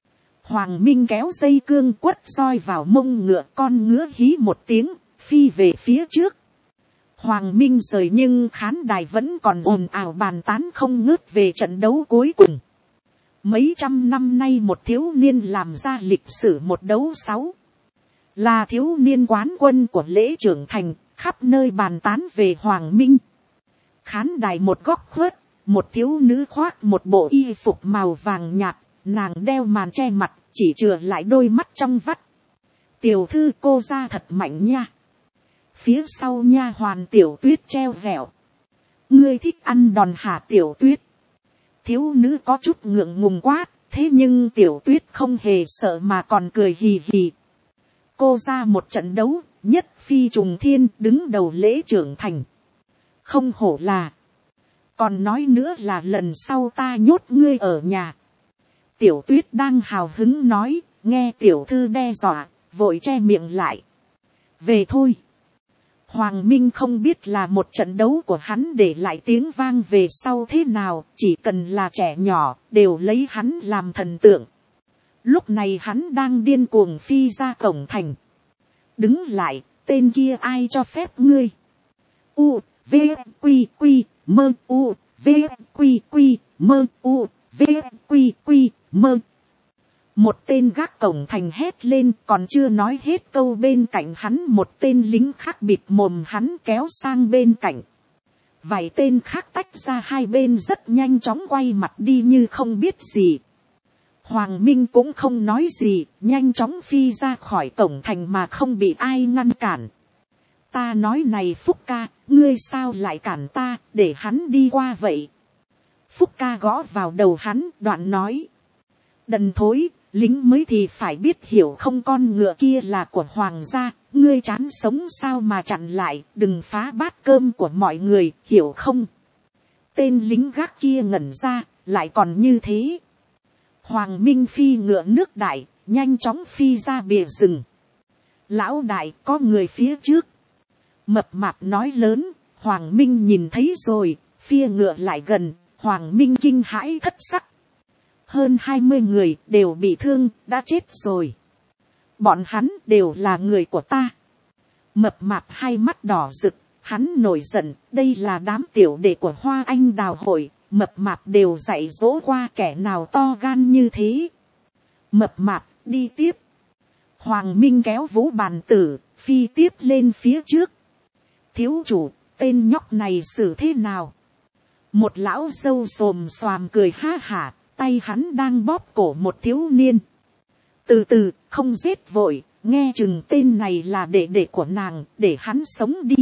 Hoàng Minh kéo dây cương quất roi vào mông ngựa, con ngựa hí một tiếng, phi về phía trước. Hoàng Minh rời nhưng khán đài vẫn còn ồn ào bàn tán không ngớt về trận đấu cuối cùng. Mấy trăm năm nay một thiếu niên làm ra lịch sử một đấu 6. Là thiếu niên quán quân của lễ trưởng thành, khắp nơi bàn tán về Hoàng Minh. Khán đài một góc khuất, một thiếu nữ khoác một bộ y phục màu vàng nhạt, nàng đeo màn che mặt, chỉ chừa lại đôi mắt trong vắt. Tiểu thư, cô ra thật mạnh nha. Phía sau nha hoàn Tiểu Tuyết treo vẹo. Ngươi thích ăn đòn hả Tiểu Tuyết? Thiếu nữ có chút ngượng ngùng quát, thế nhưng Tiểu Tuyết không hề sợ mà còn cười hì hì. Cô ra một trận đấu, nhất phi trùng thiên, đứng đầu lễ trưởng thành. Không hổ là. Còn nói nữa là lần sau ta nhốt ngươi ở nhà. Tiểu Tuyết đang hào hứng nói, nghe tiểu thư đe dọa, vội che miệng lại. Về thôi. Hoàng Minh không biết là một trận đấu của hắn để lại tiếng vang về sau thế nào, chỉ cần là trẻ nhỏ, đều lấy hắn làm thần tượng. Lúc này hắn đang điên cuồng phi ra cổng thành. Đứng lại, tên kia ai cho phép ngươi? U, V, Quy, Quy, Mơ, U, V, Quy, Quy, Mơ, U, V, Quy, Quy, Mơ. Một tên gác cổng thành hét lên, còn chưa nói hết câu bên cạnh hắn một tên lính khác bịt mồm hắn kéo sang bên cạnh. Vài tên khác tách ra hai bên rất nhanh chóng quay mặt đi như không biết gì. Hoàng Minh cũng không nói gì, nhanh chóng phi ra khỏi cổng thành mà không bị ai ngăn cản. Ta nói này Phúc ca, ngươi sao lại cản ta, để hắn đi qua vậy. Phúc ca gõ vào đầu hắn, đoạn nói. Đần thối, lính mới thì phải biết hiểu không, con ngựa kia là của hoàng gia, ngươi chán sống sao mà chặn lại, đừng phá bát cơm của mọi người, hiểu không? Tên lính gác kia ngẩn ra, lại còn như thế. Hoàng Minh phi ngựa nước đại, nhanh chóng phi ra bìa rừng. Lão đại, có người phía trước. Mập mạp nói lớn, Hoàng Minh nhìn thấy rồi, phi ngựa lại gần, Hoàng Minh kinh hãi thất sắc. Hơn 20 người đều bị thương, đã chết rồi. Bọn hắn đều là người của ta. Mập mạp hai mắt đỏ rực, hắn nổi giận, đây là đám tiểu đệ của Hoa Anh Đào hội, mập mạp đều dạy dỗ qua kẻ nào to gan như thế. Mập mạp, đi tiếp. Hoàng Minh kéo Vũ Bàn Tử, phi tiếp lên phía trước. Thiếu chủ, tên nhóc này xử thế nào? Một lão dâu xồm xoàm cười ha hả, tay hắn đang bóp cổ một thiếu niên. Từ từ, không giết vội, nghe chừng tên này là đệ đệ của nàng, để hắn sống đi.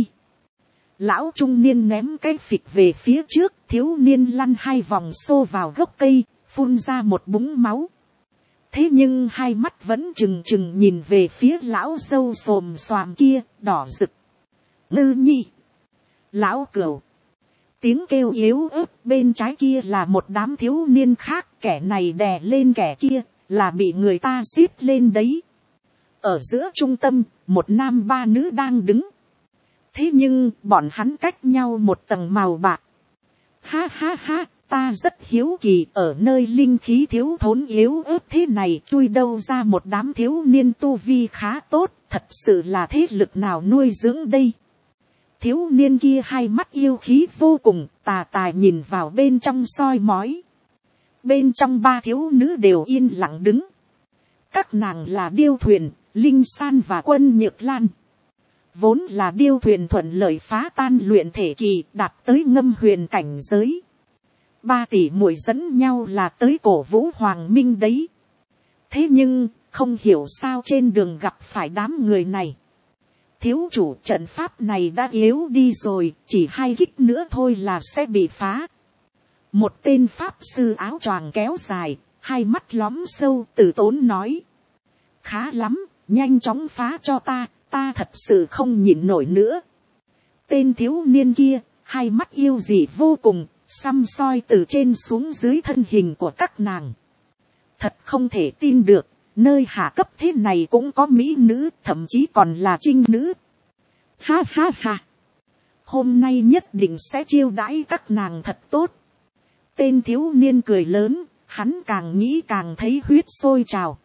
Lão trung niên ném cái phịch về phía trước, thiếu niên lăn 2 vòng xô vào gốc cây, phun ra một búng máu. Thế nhưng hai mắt vẫn trừng trừng nhìn về phía lão dâu xồm xoàm kia, đỏ rực. Ngư nhi, lão cửu. Tiếng kêu yếu ớt bên trái kia là một đám thiếu niên khác, kẻ này đè lên kẻ kia, là bị người ta xếp lên đấy. Ở giữa trung tâm, một nam 3 nữ đang đứng. Thế nhưng, bọn hắn cách nhau một tầng màu bạc. Ha ha ha, ta rất hiếu kỳ, ở nơi linh khí thiếu thốn yếu ớt thế này chui đâu ra một đám thiếu niên tu vi khá tốt, thật sự là thế lực nào nuôi dưỡng đây. Thiếu niên kia hai mắt yêu khí vô cùng, tà tà nhìn vào bên trong soi mói. Bên trong 3 thiếu nữ đều yên lặng đứng. Các nàng là Điêu Thuyền, Linh San và Quân Nhược Lan. Vốn là Điêu Thuyền thuận lợi phá tan luyện thể kỳ, đạt tới ngâm huyền cảnh giới. 3 tỷ muội dẫn nhau là tới cổ vũ Hoàng Minh đấy. Thế nhưng, không hiểu sao trên đường gặp phải đám người này. Thiếu chủ, trận pháp này đã yếu đi rồi, chỉ 2 kích nữa thôi là sẽ bị phá. Một tên pháp sư áo choàng kéo dài, 2 mắt lóm sâu, từ tốn nói. Khá lắm, nhanh chóng phá cho ta thật sự không nhịn nổi nữa. Tên thiếu niên kia, 2 mắt yêu dị vô cùng, săm soi từ trên xuống dưới thân hình của các nàng. Thật không thể tin được, nơi hạ cấp thế này cũng có mỹ nữ, thậm chí còn là trinh nữ. Ha ha ha, hôm nay nhất định sẽ chiêu đãi các nàng thật tốt. Tên thiếu niên cười lớn, hắn càng nghĩ càng thấy huyết sôi trào.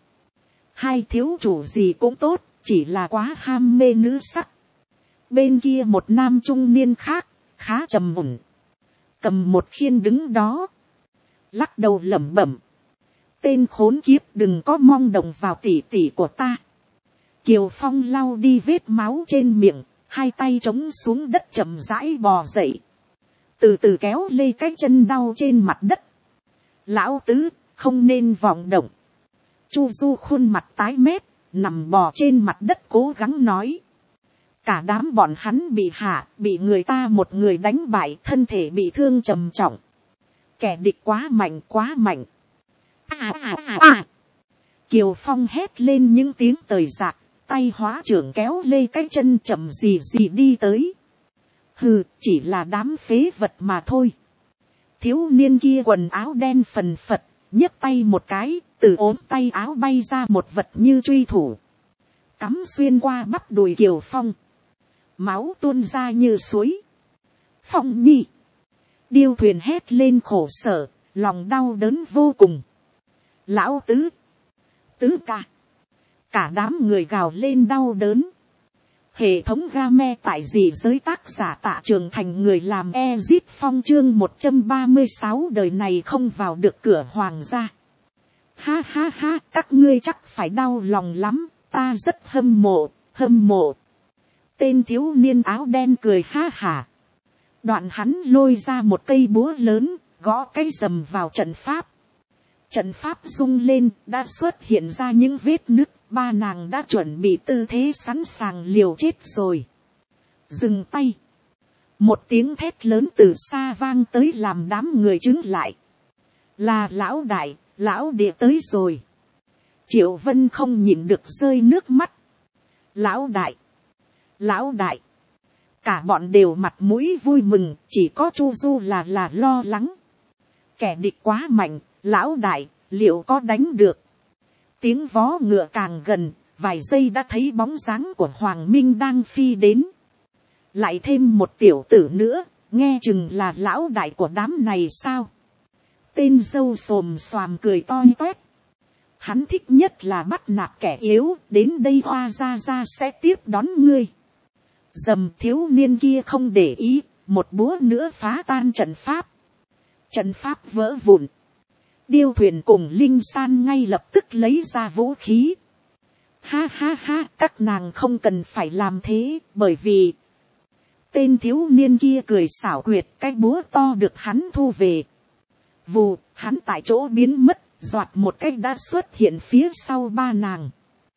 2 thiếu chủ gì cũng tốt, chỉ là quá ham mê nữ sắc. Bên kia một nam trung niên khác, khá trầm ổn, cầm một khiên đứng đó, lắc đầu lẩm bẩm. Tên khốn kiếp, đừng có mong động vào tỷ tỷ của ta. Kiều Phong lau đi vết máu trên miệng, 2 tay chống xuống đất chậm rãi bò dậy. Từ từ kéo lê cái chân đau trên mặt đất. Lão tứ, không nên vọng động. Chu Du khuôn mặt tái mét, nằm bò trên mặt đất cố gắng nói. Cả đám bọn hắn bị hạ, bị người ta một người đánh bại, thân thể bị thương trầm trọng. Kẻ địch quá mạnh quá mạnh. Kiều Phong hét lên những tiếng tời rạc, tay hóa trưởng kéo lê cái chân chậm gì gì đi tới. Hừ, chỉ là đám phế vật mà thôi. Thiếu niên kia quần áo đen phần phật, nhấc tay một cái, từ ốm tay áo bay ra một vật như truy thủ. Cắm xuyên qua bắp đùi Kiều Phong. Máu tuôn ra như suối. Phong nhi. Điêu Thuyền hét lên khổ sở, lòng đau đớn vô cùng. Lão tứ. Tứ ca. Cả đám người gào lên đau đớn. Hệ thống game tại dị giới tác giả Tạ Trường Thành, người làm Ezit Phong chương 136 đời này không vào được cửa hoàng gia. Ha ha ha, các ngươi chắc phải đau lòng lắm, ta rất hâm mộ. Tên thiếu niên áo đen cười ha hả. Đoạn hắn lôi ra một cây búa lớn, gõ cái rầm vào trận pháp. Trận pháp rung lên, đã xuất hiện ra những vết nứt, 3 nàng đã chuẩn bị tư thế sẵn sàng liều chết rồi. Dừng tay. Một tiếng thét lớn từ xa vang tới làm đám người chứng lại. Là lão đại, lão địa tới rồi. Triệu Vân không nhịn được rơi nước mắt. Lão đại. Cả bọn đều mặt mũi vui mừng, chỉ có Chu Du là lo lắng. Kẻ địch quá mạnh, lão đại, liệu có đánh được? Tiếng vó ngựa càng gần, vài giây đã thấy bóng dáng của Hoàng Minh đang phi đến. Lại thêm một tiểu tử nữa, nghe chừng là lão đại của đám này sao? Tên dâu xồm xoàm cười to toét. Hắn thích nhất là bắt nạt kẻ yếu, đến đây Hoa ra sẽ tiếp đón ngươi. Dầm, thiếu niên kia không để ý, một búa nữa phá tan trận pháp. Trận pháp vỡ vụn. Điêu Thuyền cùng Linh San ngay lập tức lấy ra vũ khí. Ha ha ha, các nàng không cần phải làm thế, bởi vì tên thiếu niên kia cười xảo quyệt, cái búa to được hắn thu về. Vù, hắn tại chỗ biến mất, doạt một cái đã xuất hiện phía sau 3 nàng.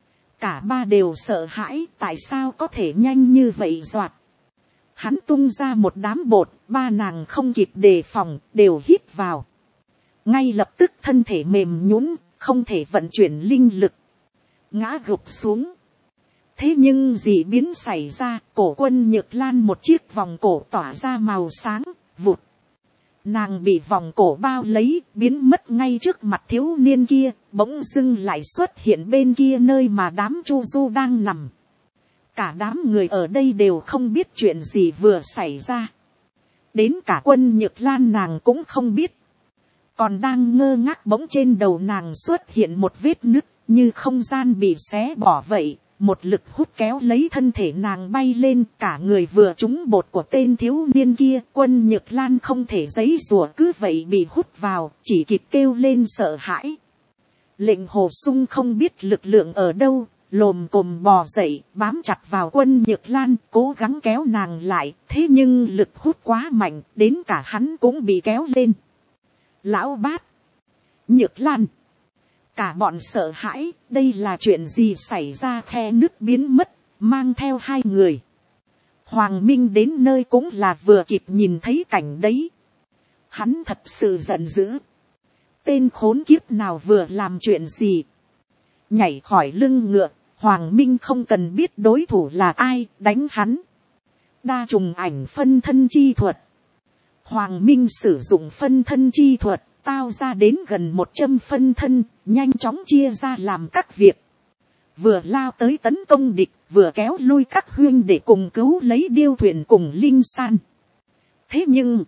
cả ba đều sợ hãi, tại sao có thể nhanh như vậy doạt. Hắn tung ra một đám bột, ba nàng không kịp đề phòng, đều hít vào. Ngay lập tức thân thể mềm nhũn, không thể vận chuyển linh lực, ngã gục xuống. Thế nhưng dị biến xảy ra, cổ Quân Nhược Lan một chiếc vòng cổ tỏa ra màu sáng, vụt. Nàng bị vòng cổ bao lấy, biến mất ngay trước mặt thiếu niên kia, bỗng dưng lại xuất hiện bên kia nơi mà đám Chu Du đang nằm. Cả đám người ở đây đều không biết chuyện gì vừa xảy ra. Đến cả Quân Nhược Lan nàng cũng không biết. Còn đang ngơ ngác, bỗng trên đầu nàng xuất hiện một vết nứt, như không gian bị xé bỏ vậy. Một lực hút kéo lấy thân thể nàng bay lên, cả người vừa trúng bột của tên thiếu niên kia. Quân Nhược Lan không thể giãy giụa, cứ vậy bị hút vào, chỉ kịp kêu lên sợ hãi. Lệnh Hồ Sung không biết lực lượng ở đâu, lồm cồm bò dậy, bám chặt vào Quân Nhược Lan, cố gắng kéo nàng lại. Thế nhưng lực hút quá mạnh, đến cả hắn cũng bị kéo lên. Lão Bát, Nhược Lan, cả bọn sợ hãi, đây là chuyện gì xảy ra. Khe nước biến mất, mang theo hai người. Hoàng Minh đến nơi cũng là vừa kịp nhìn thấy cảnh đấy. Hắn thật sự giận dữ. Tên khốn kiếp nào vừa làm chuyện gì. Nhảy khỏi lưng ngựa, Hoàng Minh không cần biết đối thủ là ai, đánh hắn. Đa trùng ảnh phân thân chi thuật. Hoàng Minh sử dụng phân thân chi thuật, tao ra đến gần 100 phân thân, nhanh chóng chia ra làm các việc. Vừa lao tới tấn công địch, vừa kéo lui các huynh để cùng cứu lấy Điêu Thuyền cùng Linh San. Thế nhưng,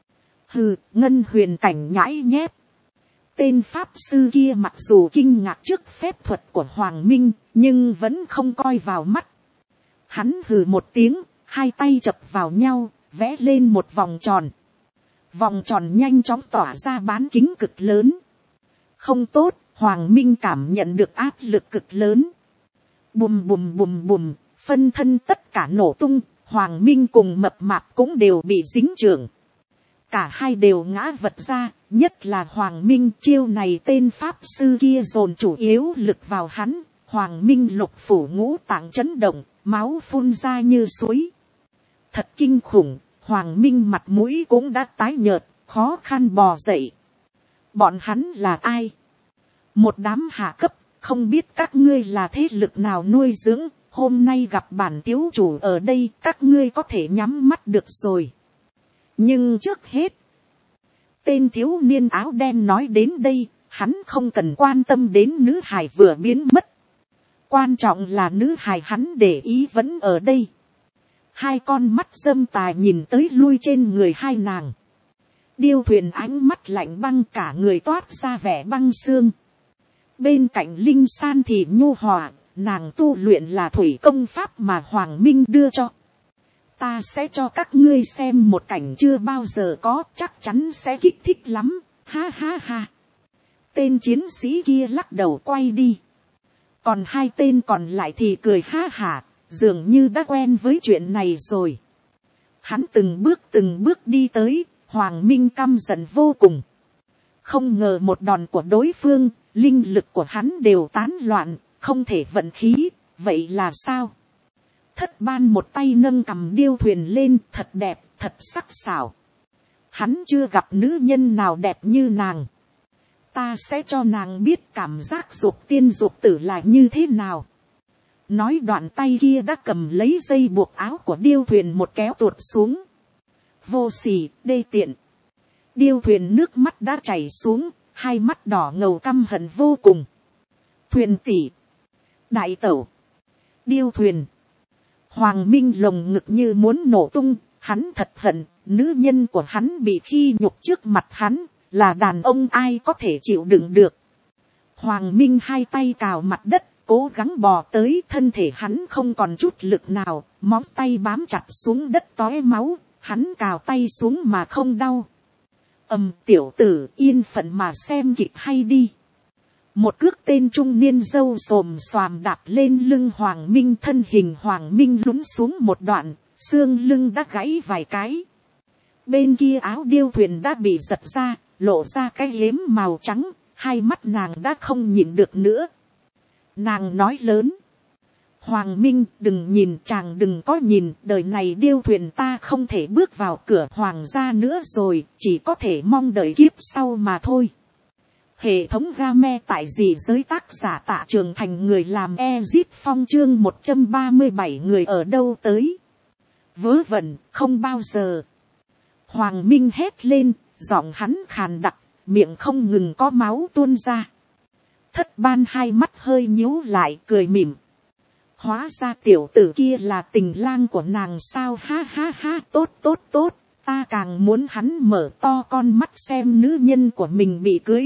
Ngân Huyền cảnh nhãi nhép. Tên pháp sư kia mặc dù kinh ngạc trước phép thuật của Hoàng Minh, nhưng vẫn không coi vào mắt. Hắn hừ một tiếng, hai tay chập vào nhau, vẽ lên một vòng tròn. Vòng tròn nhanh chóng tỏa ra bán kính cực lớn. Không tốt, Hoàng Minh cảm nhận được áp lực cực lớn. Bùm bùm bùm bùm, phân thân tất cả nổ tung, Hoàng Minh cùng Mập Mạp cũng đều bị dính chưởng. Cả hai đều ngã vật ra, nhất là Hoàng Minh. Chiêu này tên pháp sư kia dồn chủ yếu lực vào hắn. Hoàng Minh lục phủ ngũ tạng chấn động, máu phun ra như suối. Thật kinh khủng, Hoàng Minh mặt mũi cũng đã tái nhợt, khó khăn bò dậy. Bọn hắn là ai? Một đám hạ cấp, không biết các ngươi là thế lực nào nuôi dưỡng. Hôm nay gặp bản thiếu chủ ở đây, các ngươi có thể nhắm mắt được rồi. Nhưng trước hết, tên thiếu niên áo đen nói đến đây, hắn không cần quan tâm đến nữ hài vừa biến mất. Quan trọng là nữ hài hắn để ý vẫn ở đây. Hai con mắt dâm tà nhìn tới lui trên người hai nàng. Điêu Thuyền ánh mắt lạnh băng, cả người toát ra vẻ băng xương. Bên cạnh Linh San thì nhu hòa, nàng tu luyện là thủy công pháp mà Hoàng Minh đưa cho. Ta sẽ cho các ngươi xem một cảnh chưa bao giờ có, chắc chắn sẽ kích thích lắm, ha ha ha. Tên chiến sĩ kia lắc đầu quay đi. Còn hai tên còn lại thì cười ha hả, dường như đã quen với chuyện này rồi. Hắn từng bước đi tới, Hoàng Minh căm giận vô cùng. Không ngờ một đòn của đối phương, linh lực của hắn đều tán loạn, không thể vận khí, vậy là sao? Thất Ban một tay nâng cầm Điêu Thuyền lên, thật đẹp, thật sắc sảo. Hắn chưa gặp nữ nhân nào đẹp như nàng. Ta sẽ cho nàng biết cảm giác dục tiên dục tử là như thế nào. Nói đoạn tay kia đã cầm lấy dây buộc áo của Điêu Thuyền một kéo tuột xuống. Vô sỉ, đê tiện. Điêu Thuyền nước mắt đã chảy xuống, hai mắt đỏ ngầu căm hận vô cùng. Thuyền tỷ, đại tẩu, Điêu Thuyền. Hoàng Minh lồng ngực như muốn nổ tung, hắn thật hận, nữ nhân của hắn bị khi nhục trước mặt hắn, là đàn ông ai có thể chịu đựng được. Hoàng Minh hai tay cào mặt đất, cố gắng bò tới, thân thể hắn không còn chút lực nào, móng tay bám chặt xuống đất tóe máu, hắn cào tay xuống mà không đau. Tiểu tử yên phận mà xem kịch hay đi. Một cước tên trung niên râu xồm xoàm đạp lên lưng Hoàng Minh, thân hình Hoàng Minh lún xuống một đoạn, xương lưng đã gãy vài cái. Bên kia áo Điêu Thuyền đã bị giật ra, lộ ra cái yếm màu trắng, hai mắt nàng đã không nhịn được nữa. Nàng nói lớn, Hoàng Minh, đừng nhìn, chàng đừng có nhìn, đời này điêu thuyền ta không thể bước vào cửa hoàng gia nữa rồi, chỉ có thể mong đợi kiếp sau mà thôi. Hệ thống game tại dị giới, tác giả Tạ Trường Thành, người làm Ezit Phong, chương 137, người ở đâu tới. Vớ vẩn, không bao giờ. Hoàng Minh hét lên, giọng hắn khàn đặc, miệng không ngừng có máu tuôn ra. Thất Ban hai mắt hơi nhíu lại, cười mỉm. Hóa ra tiểu tử kia là tình lang của nàng sao, ha ha ha, tốt tốt tốt, ta càng muốn hắn mở to con mắt xem nữ nhân của mình bị cưới.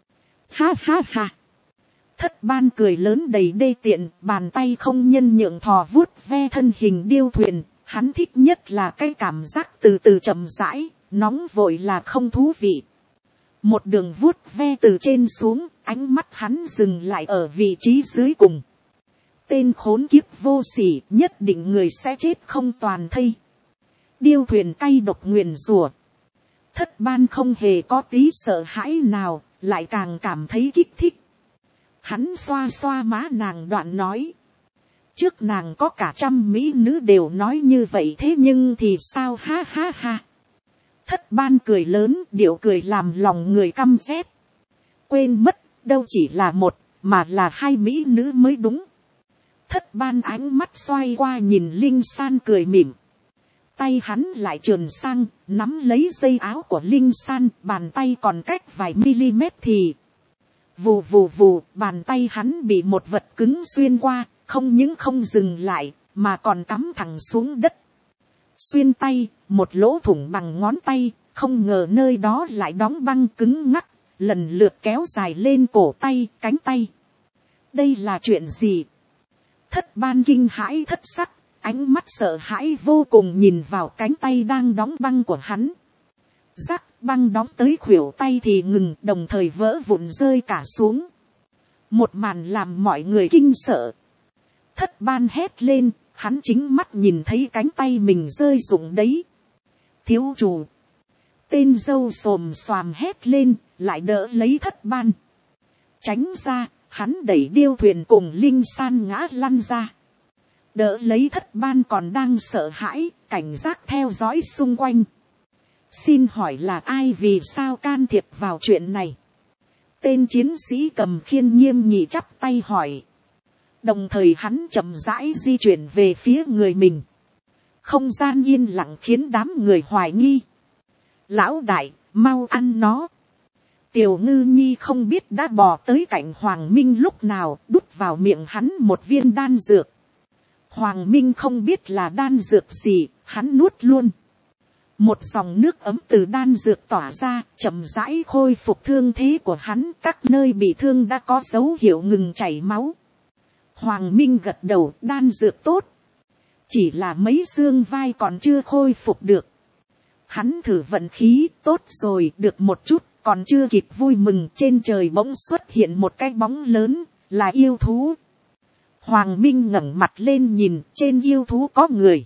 Ha ha ha. Thất Ban cười lớn đầy đê tiện, bàn tay không nhân nhượng thò vuốt ve thân hình điêu thuyền, hắn thích nhất là cái cảm giác từ từ chậm rãi, nóng vội là không thú vị. Một đường vuốt ve từ trên xuống, ánh mắt hắn dừng lại ở vị trí dưới cùng. Tên khốn kiếp vô sỉ, nhất định người sẽ chết không toàn thây. Điêu thuyền cay độc nguyền rủa. Thất Ban không hề có tí sợ hãi nào, lại càng cảm thấy kích thích. Hắn xoa xoa má nàng, đoạn nói. Trước nàng có cả 100 mỹ nữ đều nói như vậy, thế nhưng thì sao, ha ha ha. Thất Ban cười lớn, điệu cười làm lòng người căm rét. Quên mất, đâu chỉ là một, mà là 2 mỹ nữ mới đúng. Thất Ban ánh mắt xoay qua nhìn Linh San cười mỉm. Tay hắn lại trườn sang, nắm lấy dây áo của Linh San, bàn tay còn cách vài mm thì. Vù vù vù, bàn tay hắn bị một vật cứng xuyên qua, không những không dừng lại, mà còn cắm thẳng xuống đất. Xuyên tay, một lỗ thủng bằng ngón tay, không ngờ nơi đó lại đóng băng cứng ngắc, lần lượt kéo dài lên cổ tay, cánh tay. Đây là chuyện gì? Thất Ban kinh hãi thất sắc, ánh mắt sợ hãi vô cùng nhìn vào cánh tay đang đóng băng của hắn. Rắc, băng đóng tới khuỷu tay thì ngừng, đồng thời vỡ vụn rơi cả xuống. Một màn làm mọi người kinh sợ. Thất Ban hét lên, hắn chính mắt nhìn thấy cánh tay mình rơi rụng đấy. Thiếu chủ. Tên dâu xồm xoàm hét lên, lại đỡ lấy Thất Ban. Tránh ra, hắn đẩy điêu thuyền cùng Linh San ngã lăn ra. Đỡ lấy Thất Ban còn đang sợ hãi, cảnh giác theo dõi xung quanh. Xin hỏi là ai, vì sao can thiệp vào chuyện này? Tên chiến sĩ cầm khiên nghiêm nghị chắp tay hỏi. Đồng thời hắn chậm rãi di chuyển về phía người mình. Không gian yên lặng khiến đám người hoài nghi. Lão đại, mau ăn nó. Tiểu Ngư Nhi không biết đã bò tới cạnh Hoàng Minh lúc nào, đút vào miệng hắn một viên đan dược. Hoàng Minh không biết là đan dược gì, hắn nuốt luôn. Một dòng nước ấm từ đan dược tỏa ra, chậm rãi khôi phục thương thế của hắn, các nơi bị thương đã có dấu hiệu ngừng chảy máu. Hoàng Minh gật đầu, đan dược tốt. Chỉ là mấy xương vai còn chưa khôi phục được. Hắn thử vận khí, tốt rồi, được một chút, còn chưa kịp vui mừng, trên trời bỗng xuất hiện một cái bóng lớn, là yêu thú. Hoàng Minh ngẩng mặt lên nhìn, trên yêu thú có người.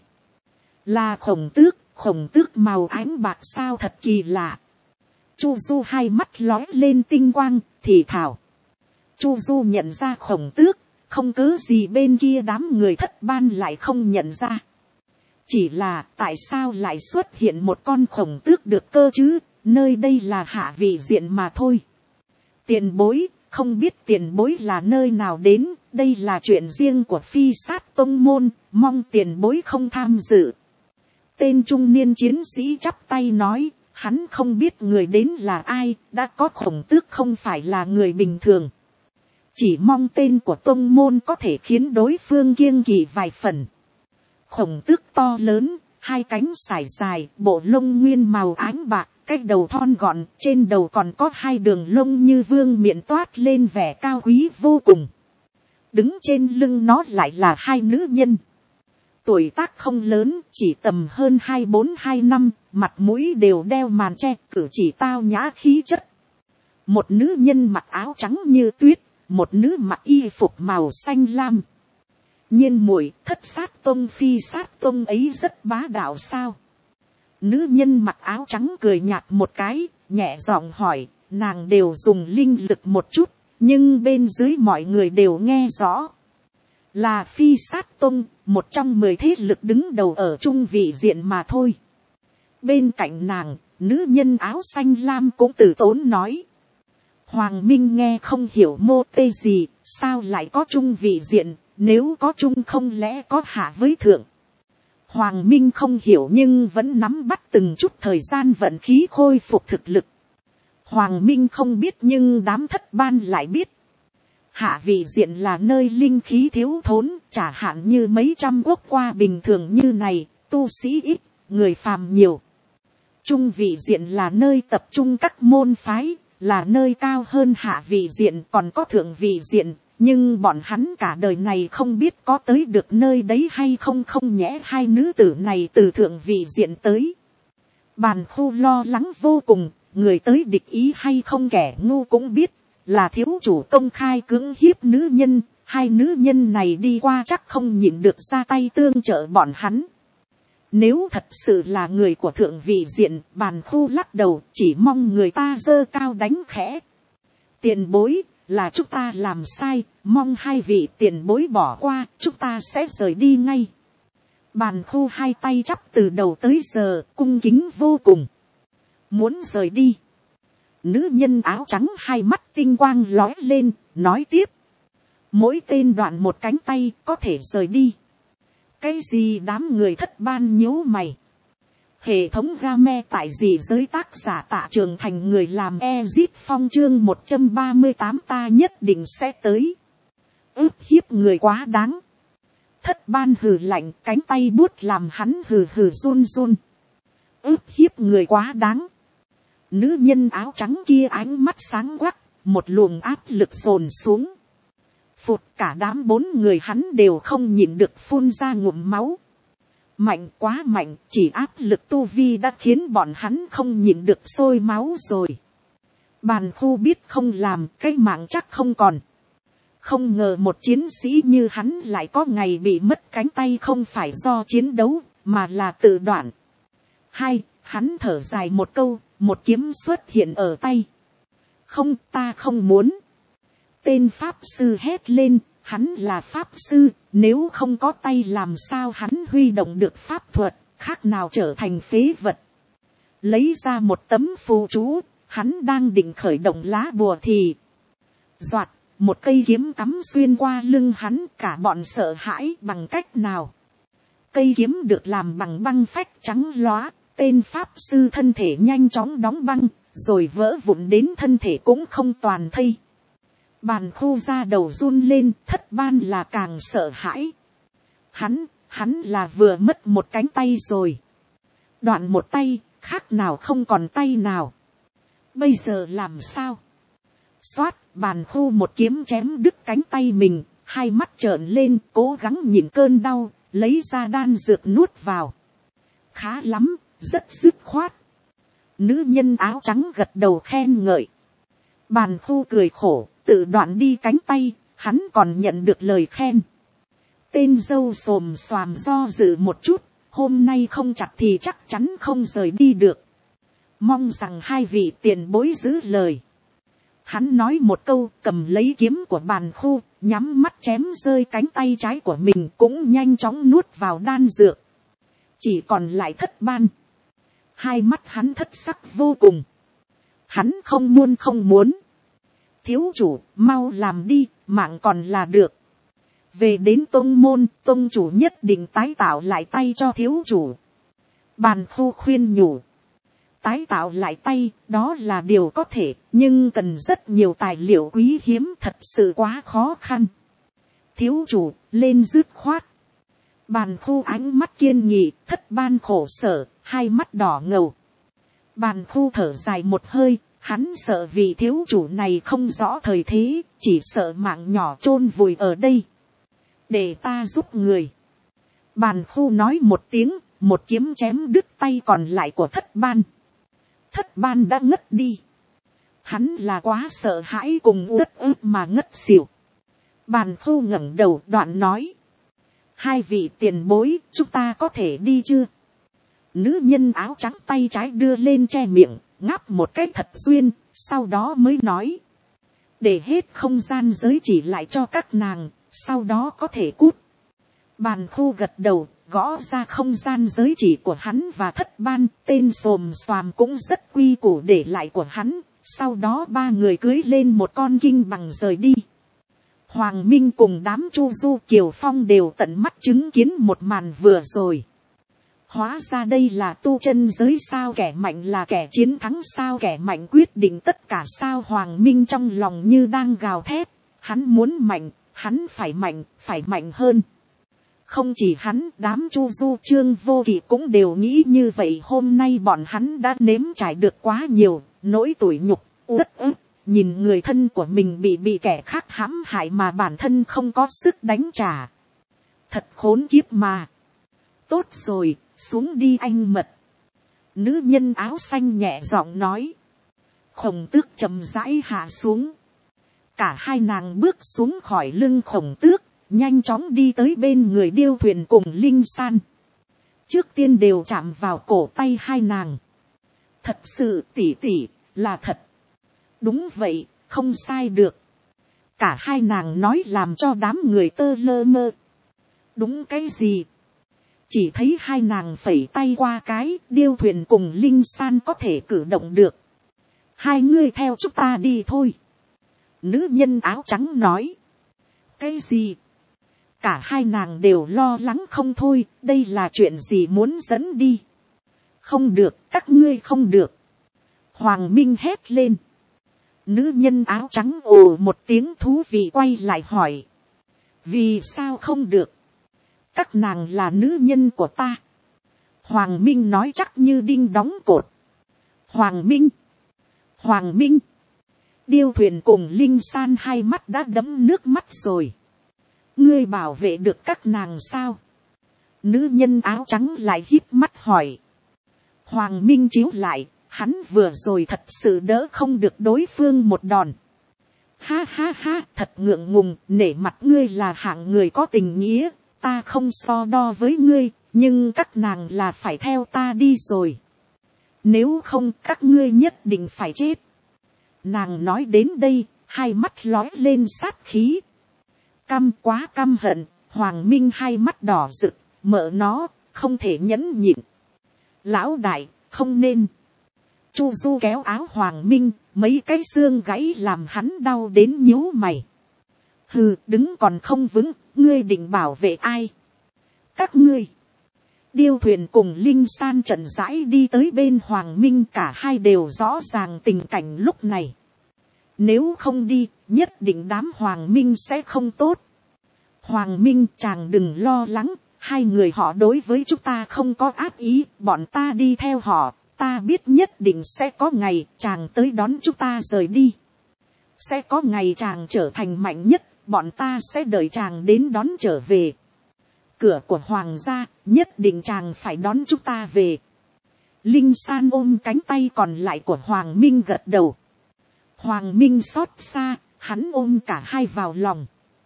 Là khổng tước màu ánh bạc sao, thật kỳ lạ. Chu Du hai mắt lóe lên tinh quang, thì thào. Chu Du nhận ra khổng tước, không cớ gì bên kia đám người Thất Ban lại không nhận ra. Chỉ là tại sao lại xuất hiện một con khổng tước được cơ chứ, nơi đây là hạ vị diện mà thôi. Tiền bối, không biết tiền bối là nơi nào đến, đây là chuyện riêng của Phi Sát Tông Môn, mong tiền bối không tham dự. Tên trung niên chiến sĩ chắp tay nói, hắn không biết người đến là ai, đã có khổng tước không phải là người bình thường. Chỉ mong tên của Tông Môn có thể khiến đối phương kiêng kỵ vài phần. Khổng tước to lớn, hai cánh sải dài, bộ lông nguyên màu ánh bạc, cái đầu thon gọn, trên đầu còn có hai đường lông như vương miện toát lên vẻ cao quý vô cùng. Đứng trên lưng nó lại là hai nữ nhân. Tuổi tác không lớn, chỉ tầm hơn 24-2 năm, mặt mũi đều đeo màn che, cử chỉ tao nhã khí chất. Một nữ nhân mặc áo trắng như tuyết, một nữ mặc y phục màu xanh lam. Nhiên muội, Thất Sát Tông Phi Sát Tông ấy rất bá đạo sao? Nữ nhân mặc áo trắng cười nhạt một cái, nhẹ giọng hỏi, nàng đều dùng linh lực một chút, nhưng bên dưới mọi người đều nghe rõ. là Phi Sát Tông, một trong 10 thế lực đứng đầu ở trung vị diện mà thôi. Bên cạnh nàng, nữ nhân áo xanh lam cũng từ tốn nói. Hoàng Minh nghe không hiểu mô tê gì, sao lại có trung vị diện, nếu có trung không lẽ có hạ với thượng. Hoàng Minh không hiểu nhưng vẫn nắm bắt từng chút thời gian vận khí khôi phục thực lực. Hoàng Minh không biết nhưng đám thất ban lại biết. Hạ vị diện là nơi linh khí thiếu thốn, chả hạn như mấy trăm quốc qua bình thường như này, tu sĩ ít, người phàm nhiều. Trung vị diện là nơi tập trung các môn phái, là nơi cao hơn hạ vị diện, còn có thượng vị diện, nhưng bọn hắn cả đời này không biết có tới được nơi đấy hay không. Không nhẽ hai nữ tử này từ thượng vị diện tới. Bàn Khu lo lắng vô cùng, người tới địch ý hay không kẻ ngu cũng biết, là thiếu chủ công khai cưỡng hiếp nữ nhân, hai nữ nhân này đi qua chắc không nhịn được ra tay tương trợ bọn hắn. Nếu thật sự là người của thượng vị diện, Bàn Khu lắc đầu, chỉ mong người ta giơ cao đánh khẽ. Tiền bối, là chúng ta làm sai, mong hai vị tiền bối bỏ qua, chúng ta sẽ rời đi ngay. Bàn Khu hai tay chắp từ đầu tới giờ, cung kính vô cùng. Muốn rời đi. Nữ nhân áo trắng hai mắt tinh quang lóe lên, nói tiếp. Mỗi tên đoạn một cánh tay, có thể rời đi. Cái gì? Đám người thất ban nhíu mày. Hệ thống game tại gì giới tác giả Tạ Trường Thành người làm Ezit Phong chương 138 ta nhất định sẽ tới. Ức hiếp người quá đáng. Thất ban hừ lạnh, cánh tay buốt làm hắn hừ hừ run run. Ức hiếp người quá đáng. Nữ nhân áo trắng kia ánh mắt sáng quắc, một luồng áp lực dồn xuống. Phụt, cả đám 4 người hắn đều không nhịn được phun ra ngụm máu. Mạnh quá mạnh, chỉ áp lực tu vi đã khiến bọn hắn không nhịn được sôi máu rồi. Bàn Khu biết không làm, cái mạng chắc không còn. Không ngờ một chiến sĩ như hắn lại có ngày bị mất cánh tay, không phải do chiến đấu, mà là tự đoạn. Hắn thở dài một câu, một kiếm xuất hiện ở tay. Không, ta không muốn. Tên pháp sư hét lên, hắn là pháp sư, nếu không có tay làm sao hắn huy động được pháp thuật, khác nào trở thành phế vật. Lấy ra một tấm phù chú, hắn đang định khởi động lá bùa thì doạt, một cây kiếm cắm xuyên qua lưng hắn, cả bọn sợ hãi. Bằng cách nào? Cây kiếm được làm bằng băng phách trắng lóa, tên pháp sư thân thể nhanh chóng đóng băng, rồi vỡ vụn đến thân thể cũng không toàn thây. Bàn Khu ra đầu run lên, thất ban là càng sợ hãi. Hắn là vừa mất một cánh tay rồi. Đoạn một tay, khác nào không còn tay nào. Bây giờ làm sao? Xoát, Bàn Khu một kiếm chém đứt cánh tay mình, hai mắt trợn lên, cố gắng nhịn cơn đau, lấy ra đan dược nuốt vào. Khá lắm, rất dứt khoát. Nữ nhân áo trắng gật đầu khen ngợi. Bàn Khu cười khổ, tự đoạn đi cánh tay, hắn còn nhận được lời khen. Tên dâu xồm xoàm do dự một chút, hôm nay không chặt thì chắc chắn không rời đi được. Mong rằng hai vị tiền bối giữ lời. Hắn nói một câu, cầm lấy kiếm của Bàn Khu, nhắm mắt chém rơi cánh tay trái của mình, cũng nhanh chóng nuốt vào đan dược. Chỉ còn lại thất ban. Hai mắt hắn thất sắc vô cùng. Hắn không muốn. Thiếu chủ, mau làm đi, mạng còn là được. Về đến tông môn, tông chủ nhất định tái tạo lại tay cho thiếu chủ. Bàn Khu khuyên nhủ. Tái tạo lại tay, đó là điều có thể, nhưng cần rất nhiều tài liệu quý hiếm, thật sự quá khó khăn. Thiếu chủ, lên dứt khoát. Bàn Khu ánh mắt kiên nghị, thất ban khổ sở, hai mắt đỏ ngầu. Bàn Khu thở dài một hơi, hắn sợ vì thiếu chủ này không rõ thời thế, chỉ sợ mạng nhỏ chôn vùi ở đây. Để ta giúp người. Bàn Khu nói một tiếng, một kiếm chém đứt tay còn lại của thất ban. Thất ban đã ngất đi. Hắn là quá sợ hãi cùng uất ức mà ngất xỉu. Bàn Khu ngẩng đầu đoạn nói. Hai vị tiền bối, chúng ta có thể đi chưa? Nữ nhân áo trắng tay trái đưa lên che miệng, ngáp một cái thật duyên, sau đó mới nói. Để hết không gian giới chỉ lại cho các nàng, sau đó có thể cút. Bàn khu gật đầu, gõ ra không gian giới chỉ của hắn và thất ban, tên xồm xoàm cũng rất quy củ để lại của hắn. Sau đó ba người cưới lên một con kinh bằng rời đi. Hoàng Minh cùng đám Chu Du Kiều Phong đều tận mắt chứng kiến một màn vừa rồi. Hóa ra đây là tu chân giới sao, kẻ mạnh là kẻ chiến thắng sao, kẻ mạnh quyết định tất cả sao. Hoàng Minh trong lòng như đang gào thét, hắn muốn mạnh, hắn phải mạnh hơn. Không chỉ hắn, đám Chu Du Trương Vô Kỵ cũng đều nghĩ như vậy. Hôm nay bọn hắn đã nếm trải được quá nhiều, nỗi tủi nhục, uất ức, nhìn người thân của mình bị kẻ khác hãm hại mà bản thân không có sức đánh trả. Thật khốn kiếp mà. Tốt rồi, xuống đi anh Mật. Nữ nhân áo xanh nhẹ giọng nói. Khổng Tước chậm rãi hạ xuống. Cả hai nàng bước xuống khỏi lưng Khổng Tước, nhanh chóng đi tới bên người Điêu Thuyền cùng Linh San. Trước tiên đều chạm vào cổ tay hai nàng. Thật sự tỷ tỷ, là thật. Đúng vậy, không sai được. Cả hai nàng nói làm cho đám người tơ lơ mơ. Đúng cái gì? Chỉ thấy hai nàng phẩy tay qua cái, Điêu Thuyền cùng Linh San có thể cử động được. Hai ngươi theo chúng ta đi thôi. Nữ nhân áo trắng nói. Cái gì? Cả hai nàng đều lo lắng không thôi, đây là chuyện gì muốn dẫn đi? Không được, các ngươi không được. Hoàng Minh hét lên. Nữ nhân áo trắng ồ một tiếng thú vị quay lại hỏi. Vì sao không được? Các nàng là nữ nhân của ta. Hoàng Minh nói chắc như đinh đóng cột. Hoàng Minh. Hoàng Minh. Điêu Thuyền cùng Linh San hai mắt đã đẫm nước mắt rồi. Ngươi bảo vệ được các nàng sao? Nữ nhân áo trắng lại híp mắt hỏi. Hoàng Minh chiếu lại, hắn vừa rồi thật sự đỡ không được đối phương một đòn. Ha ha ha, thật ngượng ngùng, nể mặt ngươi là hạng người có tình nghĩa, ta không so đo với ngươi, nhưng các nàng là phải theo ta đi rồi. Nếu không các ngươi nhất định phải chết. Nàng nói đến đây, hai mắt lói lên sát khí. Quá căm hận, Hoàng Minh hai mắt đỏ rực, mợ nó, không thể nhẫn nhịn. Lão đại, không nên. Chu Du kéo áo Hoàng Minh, mấy cái xương gãy làm hắn đau đến nhíu mày. Hừ, đứng còn không vững, ngươi định bảo vệ ai? Các ngươi. Điêu Thuyền cùng Linh San chậm rãi đi tới bên Hoàng Minh, cả hai đều rõ ràng tình cảnh lúc này. Nếu không đi, nhất định đám Hoàng Minh sẽ không tốt. Hoàng Minh, chàng đừng lo lắng, hai người họ đối với chúng ta không có ác ý, bọn ta đi theo họ, ta biết nhất định sẽ có ngày chàng tới đón chúng ta rời đi. Sẽ có ngày chàng trở thành mạnh nhất, bọn ta sẽ đợi chàng đến đón trở về. Cửa của Hoàng gia, nhất định chàng phải đón chúng ta về. Linh San ôm cánh tay còn lại của Hoàng Minh gật đầu. Hoàng Minh xót xa, hắn ôm cả hai vào lòng.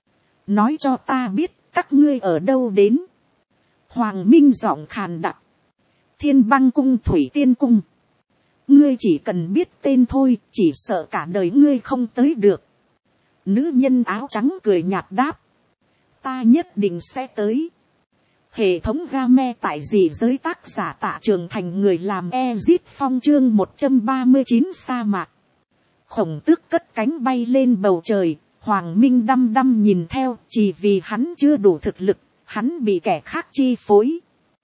Nói cho ta biết các ngươi ở đâu đến. Hoàng Minh giọng khàn đặc. Thiên Băng Cung, Thủy Tiên Cung. Ngươi chỉ cần biết tên thôi, chỉ sợ cả đời ngươi không tới được. Nữ nhân áo trắng cười nhạt đáp. Ta nhất định sẽ tới. Hệ thống game tại dị giới, tác giả Tạ Trường Thành, người làm Ezit Phong, chương 139 sa mạc. Khổng Tước cất cánh bay lên bầu trời. Hoàng Minh đăm đăm nhìn theo, chỉ vì hắn chưa đủ thực lực, hắn bị kẻ khác chi phối.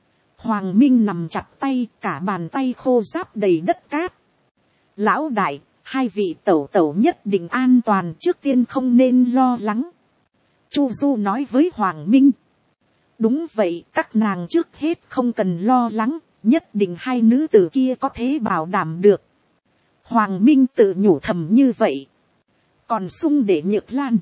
Hoàng Minh nằm chặt tay, cả bàn tay khô ráp đầy đất cát. Lão đại, hai vị tẩu tẩu nhất định an toàn, trước tiên không nên lo lắng. Chu Du nói với Hoàng Minh. Đúng vậy, các nàng trước hết không cần lo lắng, nhất định hai nữ tử kia có thể bảo đảm được. Hoàng Minh tự nhủ thầm như vậy. Còn Sung để Nhược Lan,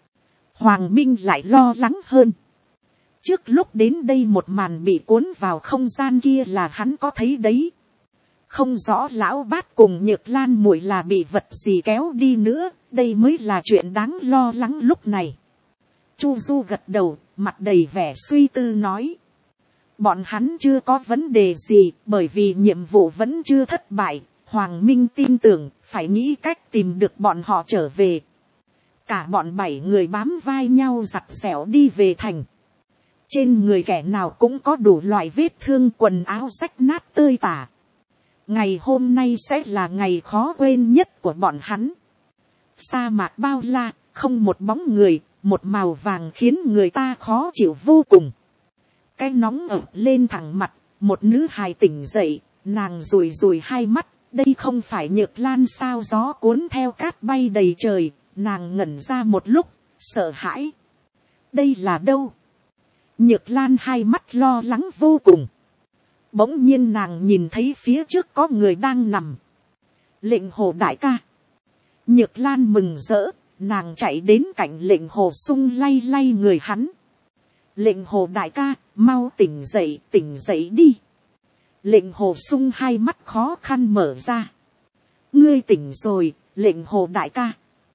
Hoàng Minh lại lo lắng hơn. Trước lúc đến đây một màn bị cuốn vào không gian kia là hắn có thấy đấy. Không rõ lão bát cùng Nhược Lan muội là bị vật gì kéo đi nữa, đây mới là chuyện đáng lo lắng lúc này. Chu Du gật đầu, mặt đầy vẻ suy tư nói. Bọn hắn chưa có vấn đề gì, bởi vì nhiệm vụ vẫn chưa thất bại. Hoàng Minh tin tưởng, phải nghĩ cách tìm được bọn họ trở về. Cả bọn 7 người bám vai nhau giặt xẻo đi về thành. Trên người kẻ nào cũng có đủ loại vết thương, quần áo rách nát tơi tả. Ngày hôm nay sẽ là ngày khó quên nhất của bọn hắn. Sa mạc bao la, không một bóng người, một màu vàng khiến người ta khó chịu vô cùng. Cái nóng ập lên thẳng mặt, một nữ hài tỉnh dậy, nàng rùi rùi hai mắt. Đây không phải Nhược Lan sao? Gió cuốn theo cát bay đầy trời, nàng ngẩn ra một lúc, sợ hãi. Đây là đâu? Nhược Lan hai mắt lo lắng vô cùng. Bỗng nhiên nàng nhìn thấy phía trước có người đang nằm. Lệnh Hồ đại ca. Nhược Lan mừng rỡ, nàng chạy đến cạnh Lệnh Hồ Sung lay lay người hắn. Lệnh Hồ đại ca, mau tỉnh dậy đi. Lệnh Hồ Sung hai mắt khó khăn mở ra. Ngươi tỉnh rồi, Lệnh Hồ đại ca.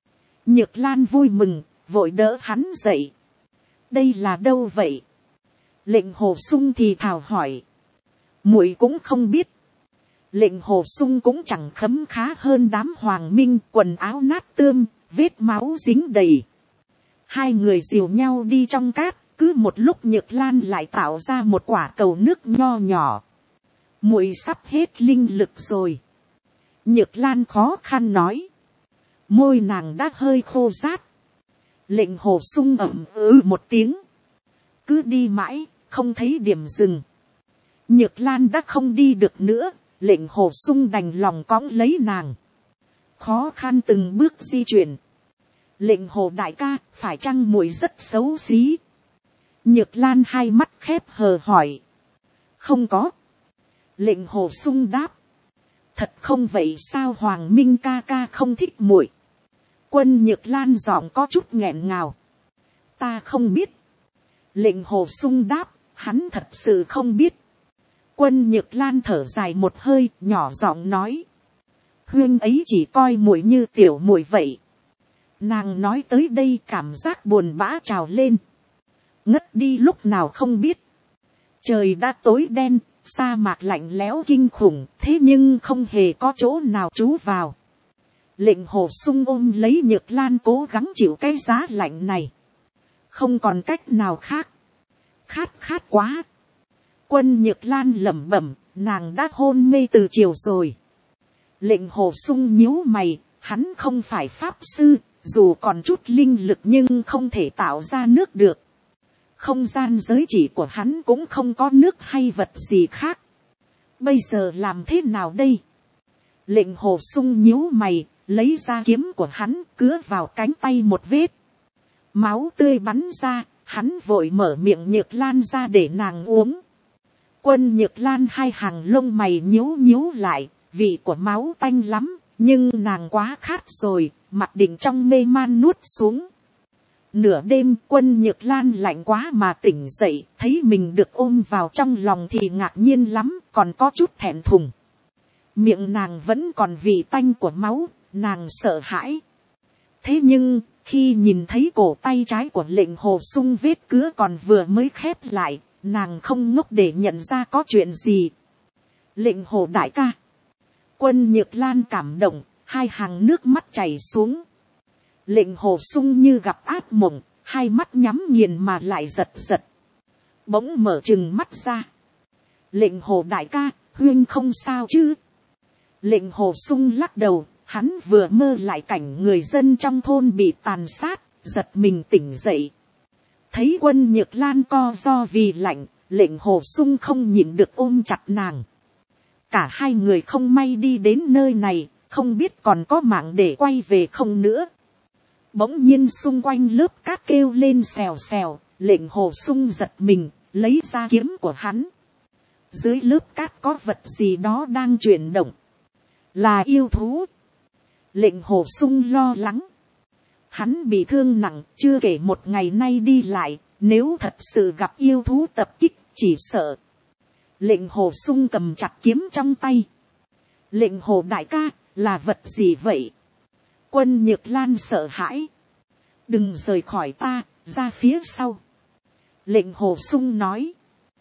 Nhược Lan vui mừng, vội đỡ hắn dậy. Đây là đâu vậy? Lệnh Hồ Sung thì thào hỏi. Muội cũng không biết. Lệnh Hồ Sung cũng chẳng khấm khá hơn đám hoàng minh, quần áo nát tươm, vết máu dính đầy. Hai người dìu nhau đi trong cát, cứ một lúc Nhược Lan lại tạo ra một quả cầu nước nho nhỏ. Muội sắp hết linh lực rồi. Nhược Lan khó khăn nói. Môi nàng đã hơi khô rát. Lệnh Hồ Sung ậm một tiếng. Cứ đi mãi, không thấy điểm dừng. Nhược Lan đã không đi được nữa. Lệnh Hồ Sung đành lòng cõng lấy nàng. Khó khăn từng bước di chuyển. Lệnh Hồ đại ca, phải chăng muội rất xấu xí? Nhược Lan hai mắt khép hờ hỏi. Không có. Lệnh Hồ Sung đáp. Thật không vậy sao? Hoàng Minh ca ca không thích muội. Quân Nhược Lan giọng có chút nghẹn ngào. Ta không biết. Lệnh Hồ Sung đáp. Hắn thật sự không biết. Quân Nhược Lan thở dài một hơi, nhỏ giọng nói. Huynh ấy chỉ coi muội như tiểu muội vậy. Nàng nói tới đây cảm giác buồn bã trào lên. Ngất đi lúc nào không biết. Trời đã tối đen, sa mạc lạnh lẽo kinh khủng, thế nhưng không hề có chỗ nào trú vào. Lệnh Hồ Sung ôm lấy Nhược Lan cố gắng chịu cái giá lạnh này. Không còn cách nào khác. Khát quá. Quân Nhược Lan lẩm bẩm, nàng đã hôn mê từ chiều rồi. Lệnh Hồ Sung nhíu mày, hắn không phải pháp sư, dù còn chút linh lực nhưng không thể tạo ra nước được. Không gian giới chỉ của hắn cũng không có nước hay vật gì khác. Bây giờ làm thế nào đây? Lệnh Hồ Sung nhíu mày, lấy ra kiếm của hắn, cứa vào cánh tay một vết. Máu tươi bắn ra, hắn vội mở miệng Nhược Lan ra để nàng uống. Quân Nhược Lan hai hàng lông mày nhíu lại, vị của máu tanh lắm, nhưng nàng quá khát rồi, mặc định trong mê man nuốt xuống. Nửa đêm Quân Nhược Lan lạnh quá mà tỉnh dậy, thấy mình được ôm vào trong lòng thì ngạc nhiên lắm, còn có chút thẹn thùng. Miệng nàng vẫn còn vị tanh của máu, nàng sợ hãi. Thế nhưng, khi nhìn thấy cổ tay trái của Lệnh Hồ Sung vết cứa còn vừa mới khép lại, nàng không ngốc để nhận ra có chuyện gì. Lệnh Hồ đại ca. Quân Nhược Lan cảm động, hai hàng nước mắt chảy xuống. Lệnh Hồ Sung như gặp ác mộng, hai mắt nhắm nghiền mà lại giật. Bỗng mở trừng mắt ra. Lệnh Hồ đại ca, huynh không sao chứ? Lệnh Hồ Sung lắc đầu, hắn vừa mơ lại cảnh người dân trong thôn bị tàn sát, giật mình tỉnh dậy. Thấy Quân Nhược Lan co ro vì lạnh, Lệnh Hồ Sung không nhịn được ôm chặt nàng. Cả hai người không may đi đến nơi này, không biết còn có mạng để quay về không nữa. Bỗng nhiên xung quanh lớp cát kêu lên xèo xèo, Lệnh Hồ Sung giật mình, lấy ra kiếm của hắn. Dưới lớp cát có vật gì đó đang chuyển động. Là yêu thú. Lệnh Hồ Sung lo lắng. Hắn bị thương nặng, chưa kể một ngày nay đi lại, nếu thật sự gặp yêu thú tập kích, chỉ sợ. Lệnh Hồ Sung cầm chặt kiếm trong tay. Lệnh Hồ đại ca, là vật gì vậy? Quân Nhược Lan sợ hãi. Đừng rời khỏi ta, ra phía sau. Lệnh Hồ Sung nói.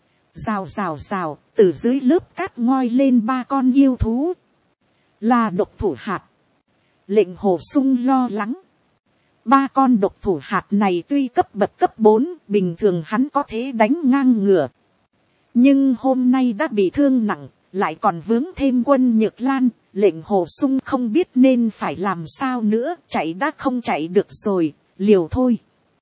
Rào, từ dưới lớp cát ngoi lên ba con yêu thú. Là độc thủ hạt. Lệnh Hồ Sung lo lắng. Ba con độc thủ hạt này tuy cấp bậc cấp 4, bình thường hắn có thể đánh ngang ngửa. Nhưng hôm nay đã bị thương nặng, lại còn vướng thêm Quân Nhược Lan, Lệnh Hồ Sung không biết nên phải làm sao nữa, chạy đã không chạy được rồi, liều thôi.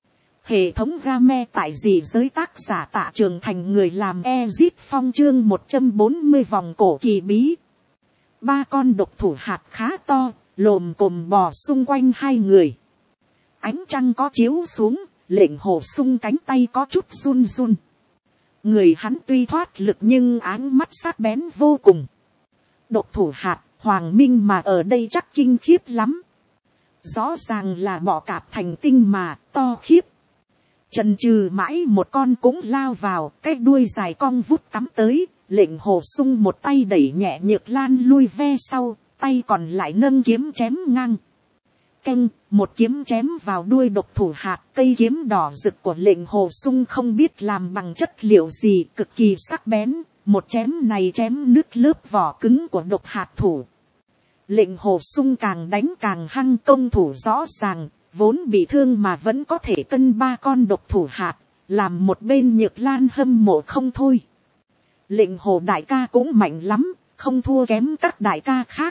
Hệ thống game tại dị giới, tác giả Tạ Trường Thành, người làm Ezit Phong, chương 140 vòng cổ kỳ bí. Ba con độc thủ hạt khá to, lồm cồm bò xung quanh hai người. Ánh trăng có chiếu xuống, Lệnh Hồ Sung cánh tay có chút run run. Người hắn tuy thoát lực nhưng áng mắt sắc bén vô cùng. Độc thủ hạt, Hoàng Minh mà ở đây chắc kinh khiếp lắm. Rõ ràng là bọ cạp thành tinh mà, to khiếp. Chần chừ mãi một con cũng lao vào, cái đuôi dài cong vút cắm tới. Lệnh Hồ Sung một tay đẩy nhẹ Nhược Lan lui ve sau, tay còn lại nâng kiếm chém ngang. Canh, một kiếm chém vào đuôi độc thủ hạt. Cây kiếm đỏ rực của Lệnh Hồ Sung không biết làm bằng chất liệu gì, cực kỳ sắc bén. Một chém này chém nứt lớp vỏ cứng của độc hạt thủ. Lệnh Hồ Sung càng đánh càng hăng, công thủ rõ ràng, vốn bị thương mà vẫn có thể cân ba con độc thủ hạt, làm một bên Nhược Lan hâm mộ không thôi. Lệnh Hồ đại ca cũng mạnh lắm, không thua kém các đại ca khác.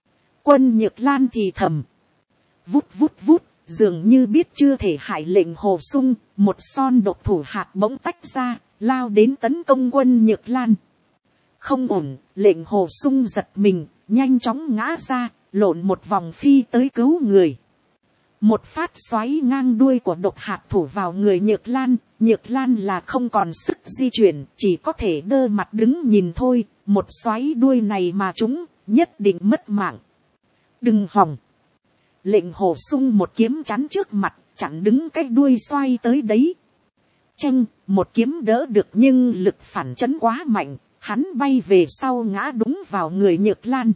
Quân Nhược Lan thì thầm. Vút vút vút, dường như biết chưa thể hại Lệnh Hồ Sung, một son độc thủ hạt bỗng tách ra, lao đến tấn công Quân Nhược Lan. Không ổn, Lệnh Hồ Sung giật mình, nhanh chóng ngã ra, lộn một vòng phi tới cứu người. Một phát xoáy ngang đuôi của độc hạt thủ vào người Nhược Lan. Nhược Lan là không còn sức di chuyển, chỉ có thể đơ mặt đứng nhìn thôi. Một xoáy đuôi này mà chúng nhất định mất mạng. Đừng hòng. Lệnh Hồ Sung một kiếm chắn trước mặt, chặn đứng cái đuôi xoay tới đấy. Chanh, một kiếm đỡ được nhưng lực phản chấn quá mạnh, hắn bay về sau ngã đúng vào người Nhược Lan.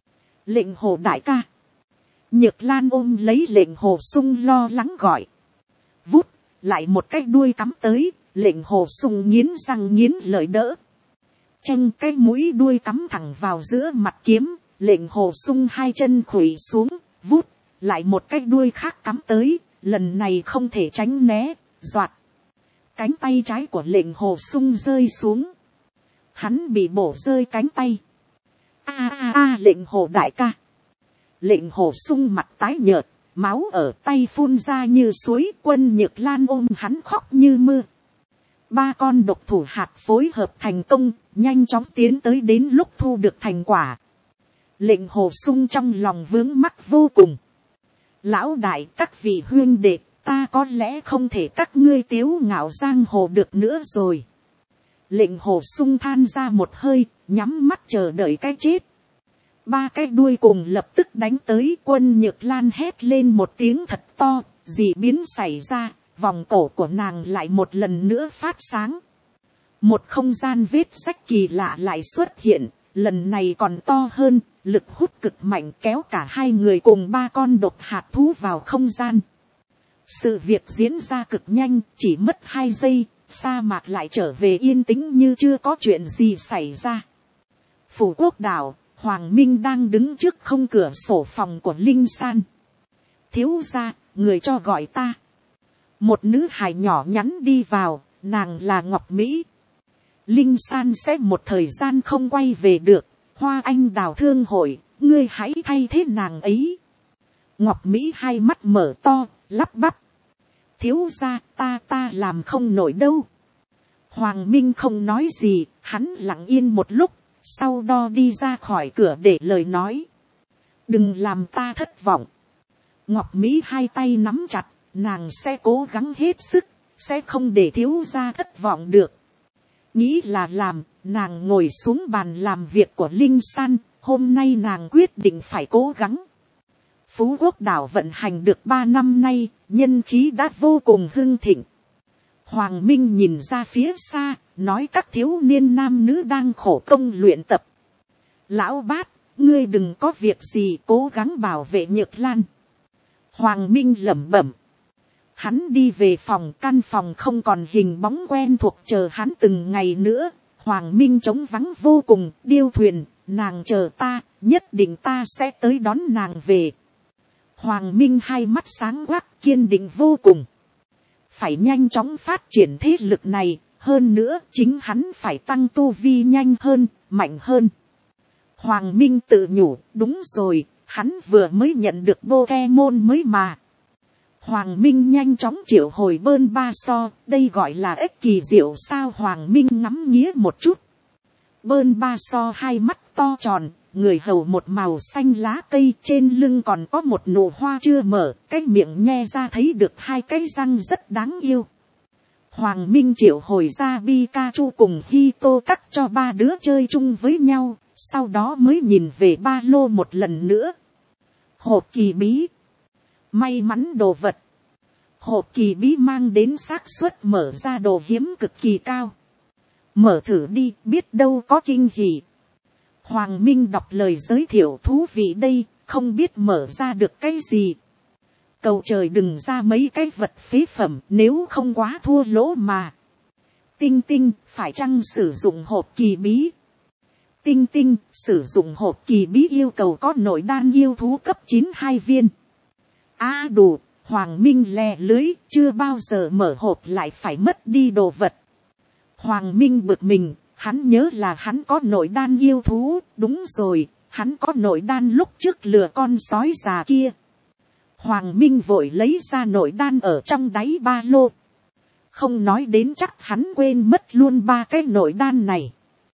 Lệnh Hồ đại ca. Nhược Lan ôm lấy Lệnh Hồ Sung lo lắng gọi. Vút, lại một cái đuôi cắm tới, Lệnh Hồ Sung nghiến răng nghiến lợi đỡ. Chanh, cái mũi đuôi cắm thẳng vào giữa mặt kiếm, Lệnh Hồ Sung hai chân khuỵu xuống, vút, lại một cái đuôi khác cắm tới, lần này không thể tránh né, doạt. Cánh tay trái của Lệnh Hồ Sung rơi xuống. Hắn bị bổ rơi cánh tay. Lệnh Hồ đại ca. Lệnh Hồ Sung mặt tái nhợt, máu ở tay phun ra như suối. Quân Nhược Lan ôm hắn khóc như mưa. Ba con độc thủ hạt phối hợp thành công, nhanh chóng tiến tới đến lúc thu được thành quả. Lệnh Hồ Sung trong lòng vướng mắc vô cùng. Lão đại, các vị huynh đệ, ta có lẽ không thể các ngươi tiếu ngạo giang hồ được nữa rồi. Lệnh Hồ Sung than ra một hơi, nhắm mắt chờ đợi cái chết. Ba cái đuôi cùng lập tức đánh tới. Quân Nhược Lan hét lên một tiếng thật to, dị biến xảy ra, vòng cổ của nàng lại một lần nữa phát sáng. Một không gian vết rách kỳ lạ lại xuất hiện, lần này còn to hơn, lực hút cực mạnh kéo cả hai người cùng ba con độc hạt thú vào không gian. Sự việc diễn ra cực nhanh, chỉ mất 2 giây, sa mạc lại trở về yên tĩnh như chưa có chuyện gì xảy ra. Phủ Quốc đảo, Hoàng Minh đang đứng trước không cửa sổ phòng của Linh San. Thiếu gia, người cho gọi ta. Một nữ hài nhỏ nhắn đi vào, nàng là Ngọc Mỹ. Linh San sẽ một thời gian không quay về được, Hoa Anh Đào thương hội, ngươi hãy thay thế nàng ấy. Ngọc Mỹ hai mắt mở to, lắp bắp. Thiếu gia, ta làm không nổi đâu. Hoàng Minh không nói gì, hắn lặng yên một lúc, sau đó đi ra khỏi cửa để lời nói. Đừng làm ta thất vọng. Ngọc Mỹ hai tay nắm chặt, nàng sẽ cố gắng hết sức, sẽ không để thiếu gia thất vọng được. Nghĩ là làm, nàng ngồi xuống bàn làm việc của Linh San, hôm nay nàng quyết định phải cố gắng. Phú Quốc đảo vận hành được 3 năm nay, nhân khí đã vô cùng hưng thịnh. Hoàng Minh nhìn ra phía xa, nói các thiếu niên nam nữ đang khổ công luyện tập. Lão Bát, ngươi đừng có việc gì, cố gắng bảo vệ Nhược Lan. Hoàng Minh lẩm bẩm. Hắn đi về phòng, căn phòng không còn hình bóng quen thuộc chờ hắn từng ngày nữa. Hoàng Minh trống vắng vô cùng, điêu thuyền, nàng chờ ta, nhất định ta sẽ tới đón nàng về. Hoàng Minh hai mắt sáng quắc, kiên định vô cùng. Phải nhanh chóng phát triển thế lực này, hơn nữa chính hắn phải tăng tu vi nhanh hơn, mạnh hơn. Hoàng Minh tự nhủ, đúng rồi, hắn vừa mới nhận được Pokemon mới mà. Hoàng Minh nhanh chóng triệu hồi bơn ba so, đây gọi là ếch kỳ diệu sao? Hoàng Minh ngắm nghía một chút. Bơn ba so hai mắt to tròn, người hầu một màu xanh lá cây, trên lưng còn có một nụ hoa chưa mở, cái miệng nhe ra thấy được hai cái răng rất đáng yêu. Hoàng Minh triệu hồi ra Pikachu cùng Hito cắt cho ba đứa chơi chung với nhau, sau đó mới nhìn về ba lô một lần nữa. Hộp kỳ bí. May mắn đồ vật. Hộp kỳ bí mang đến xác suất mở ra đồ hiếm cực kỳ cao. Mở thử đi, biết đâu có kinh hỉ. Hoàng Minh đọc lời giới thiệu thú vị đây, không biết mở ra được cái gì. Cầu trời đừng ra mấy cái vật phế phẩm, nếu không quá thua lỗ mà. Tinh Tinh, phải chăng sử dụng hộp kỳ bí? Tinh Tinh, sử dụng hộp kỳ bí yêu cầu có nội đan yêu thú cấp 9 2 viên. Đủ, Hoàng Minh lè lưới, chưa bao giờ mở hộp lại phải mất đi đồ vật. Hoàng Minh bực mình, hắn nhớ là hắn có nội đan yêu thú, đúng rồi, hắn có nội đan lúc trước lừa con sói già kia. Hoàng Minh vội lấy ra nội đan ở trong đáy ba lô. Không nói đến chắc hắn quên mất luôn ba cái nội đan này.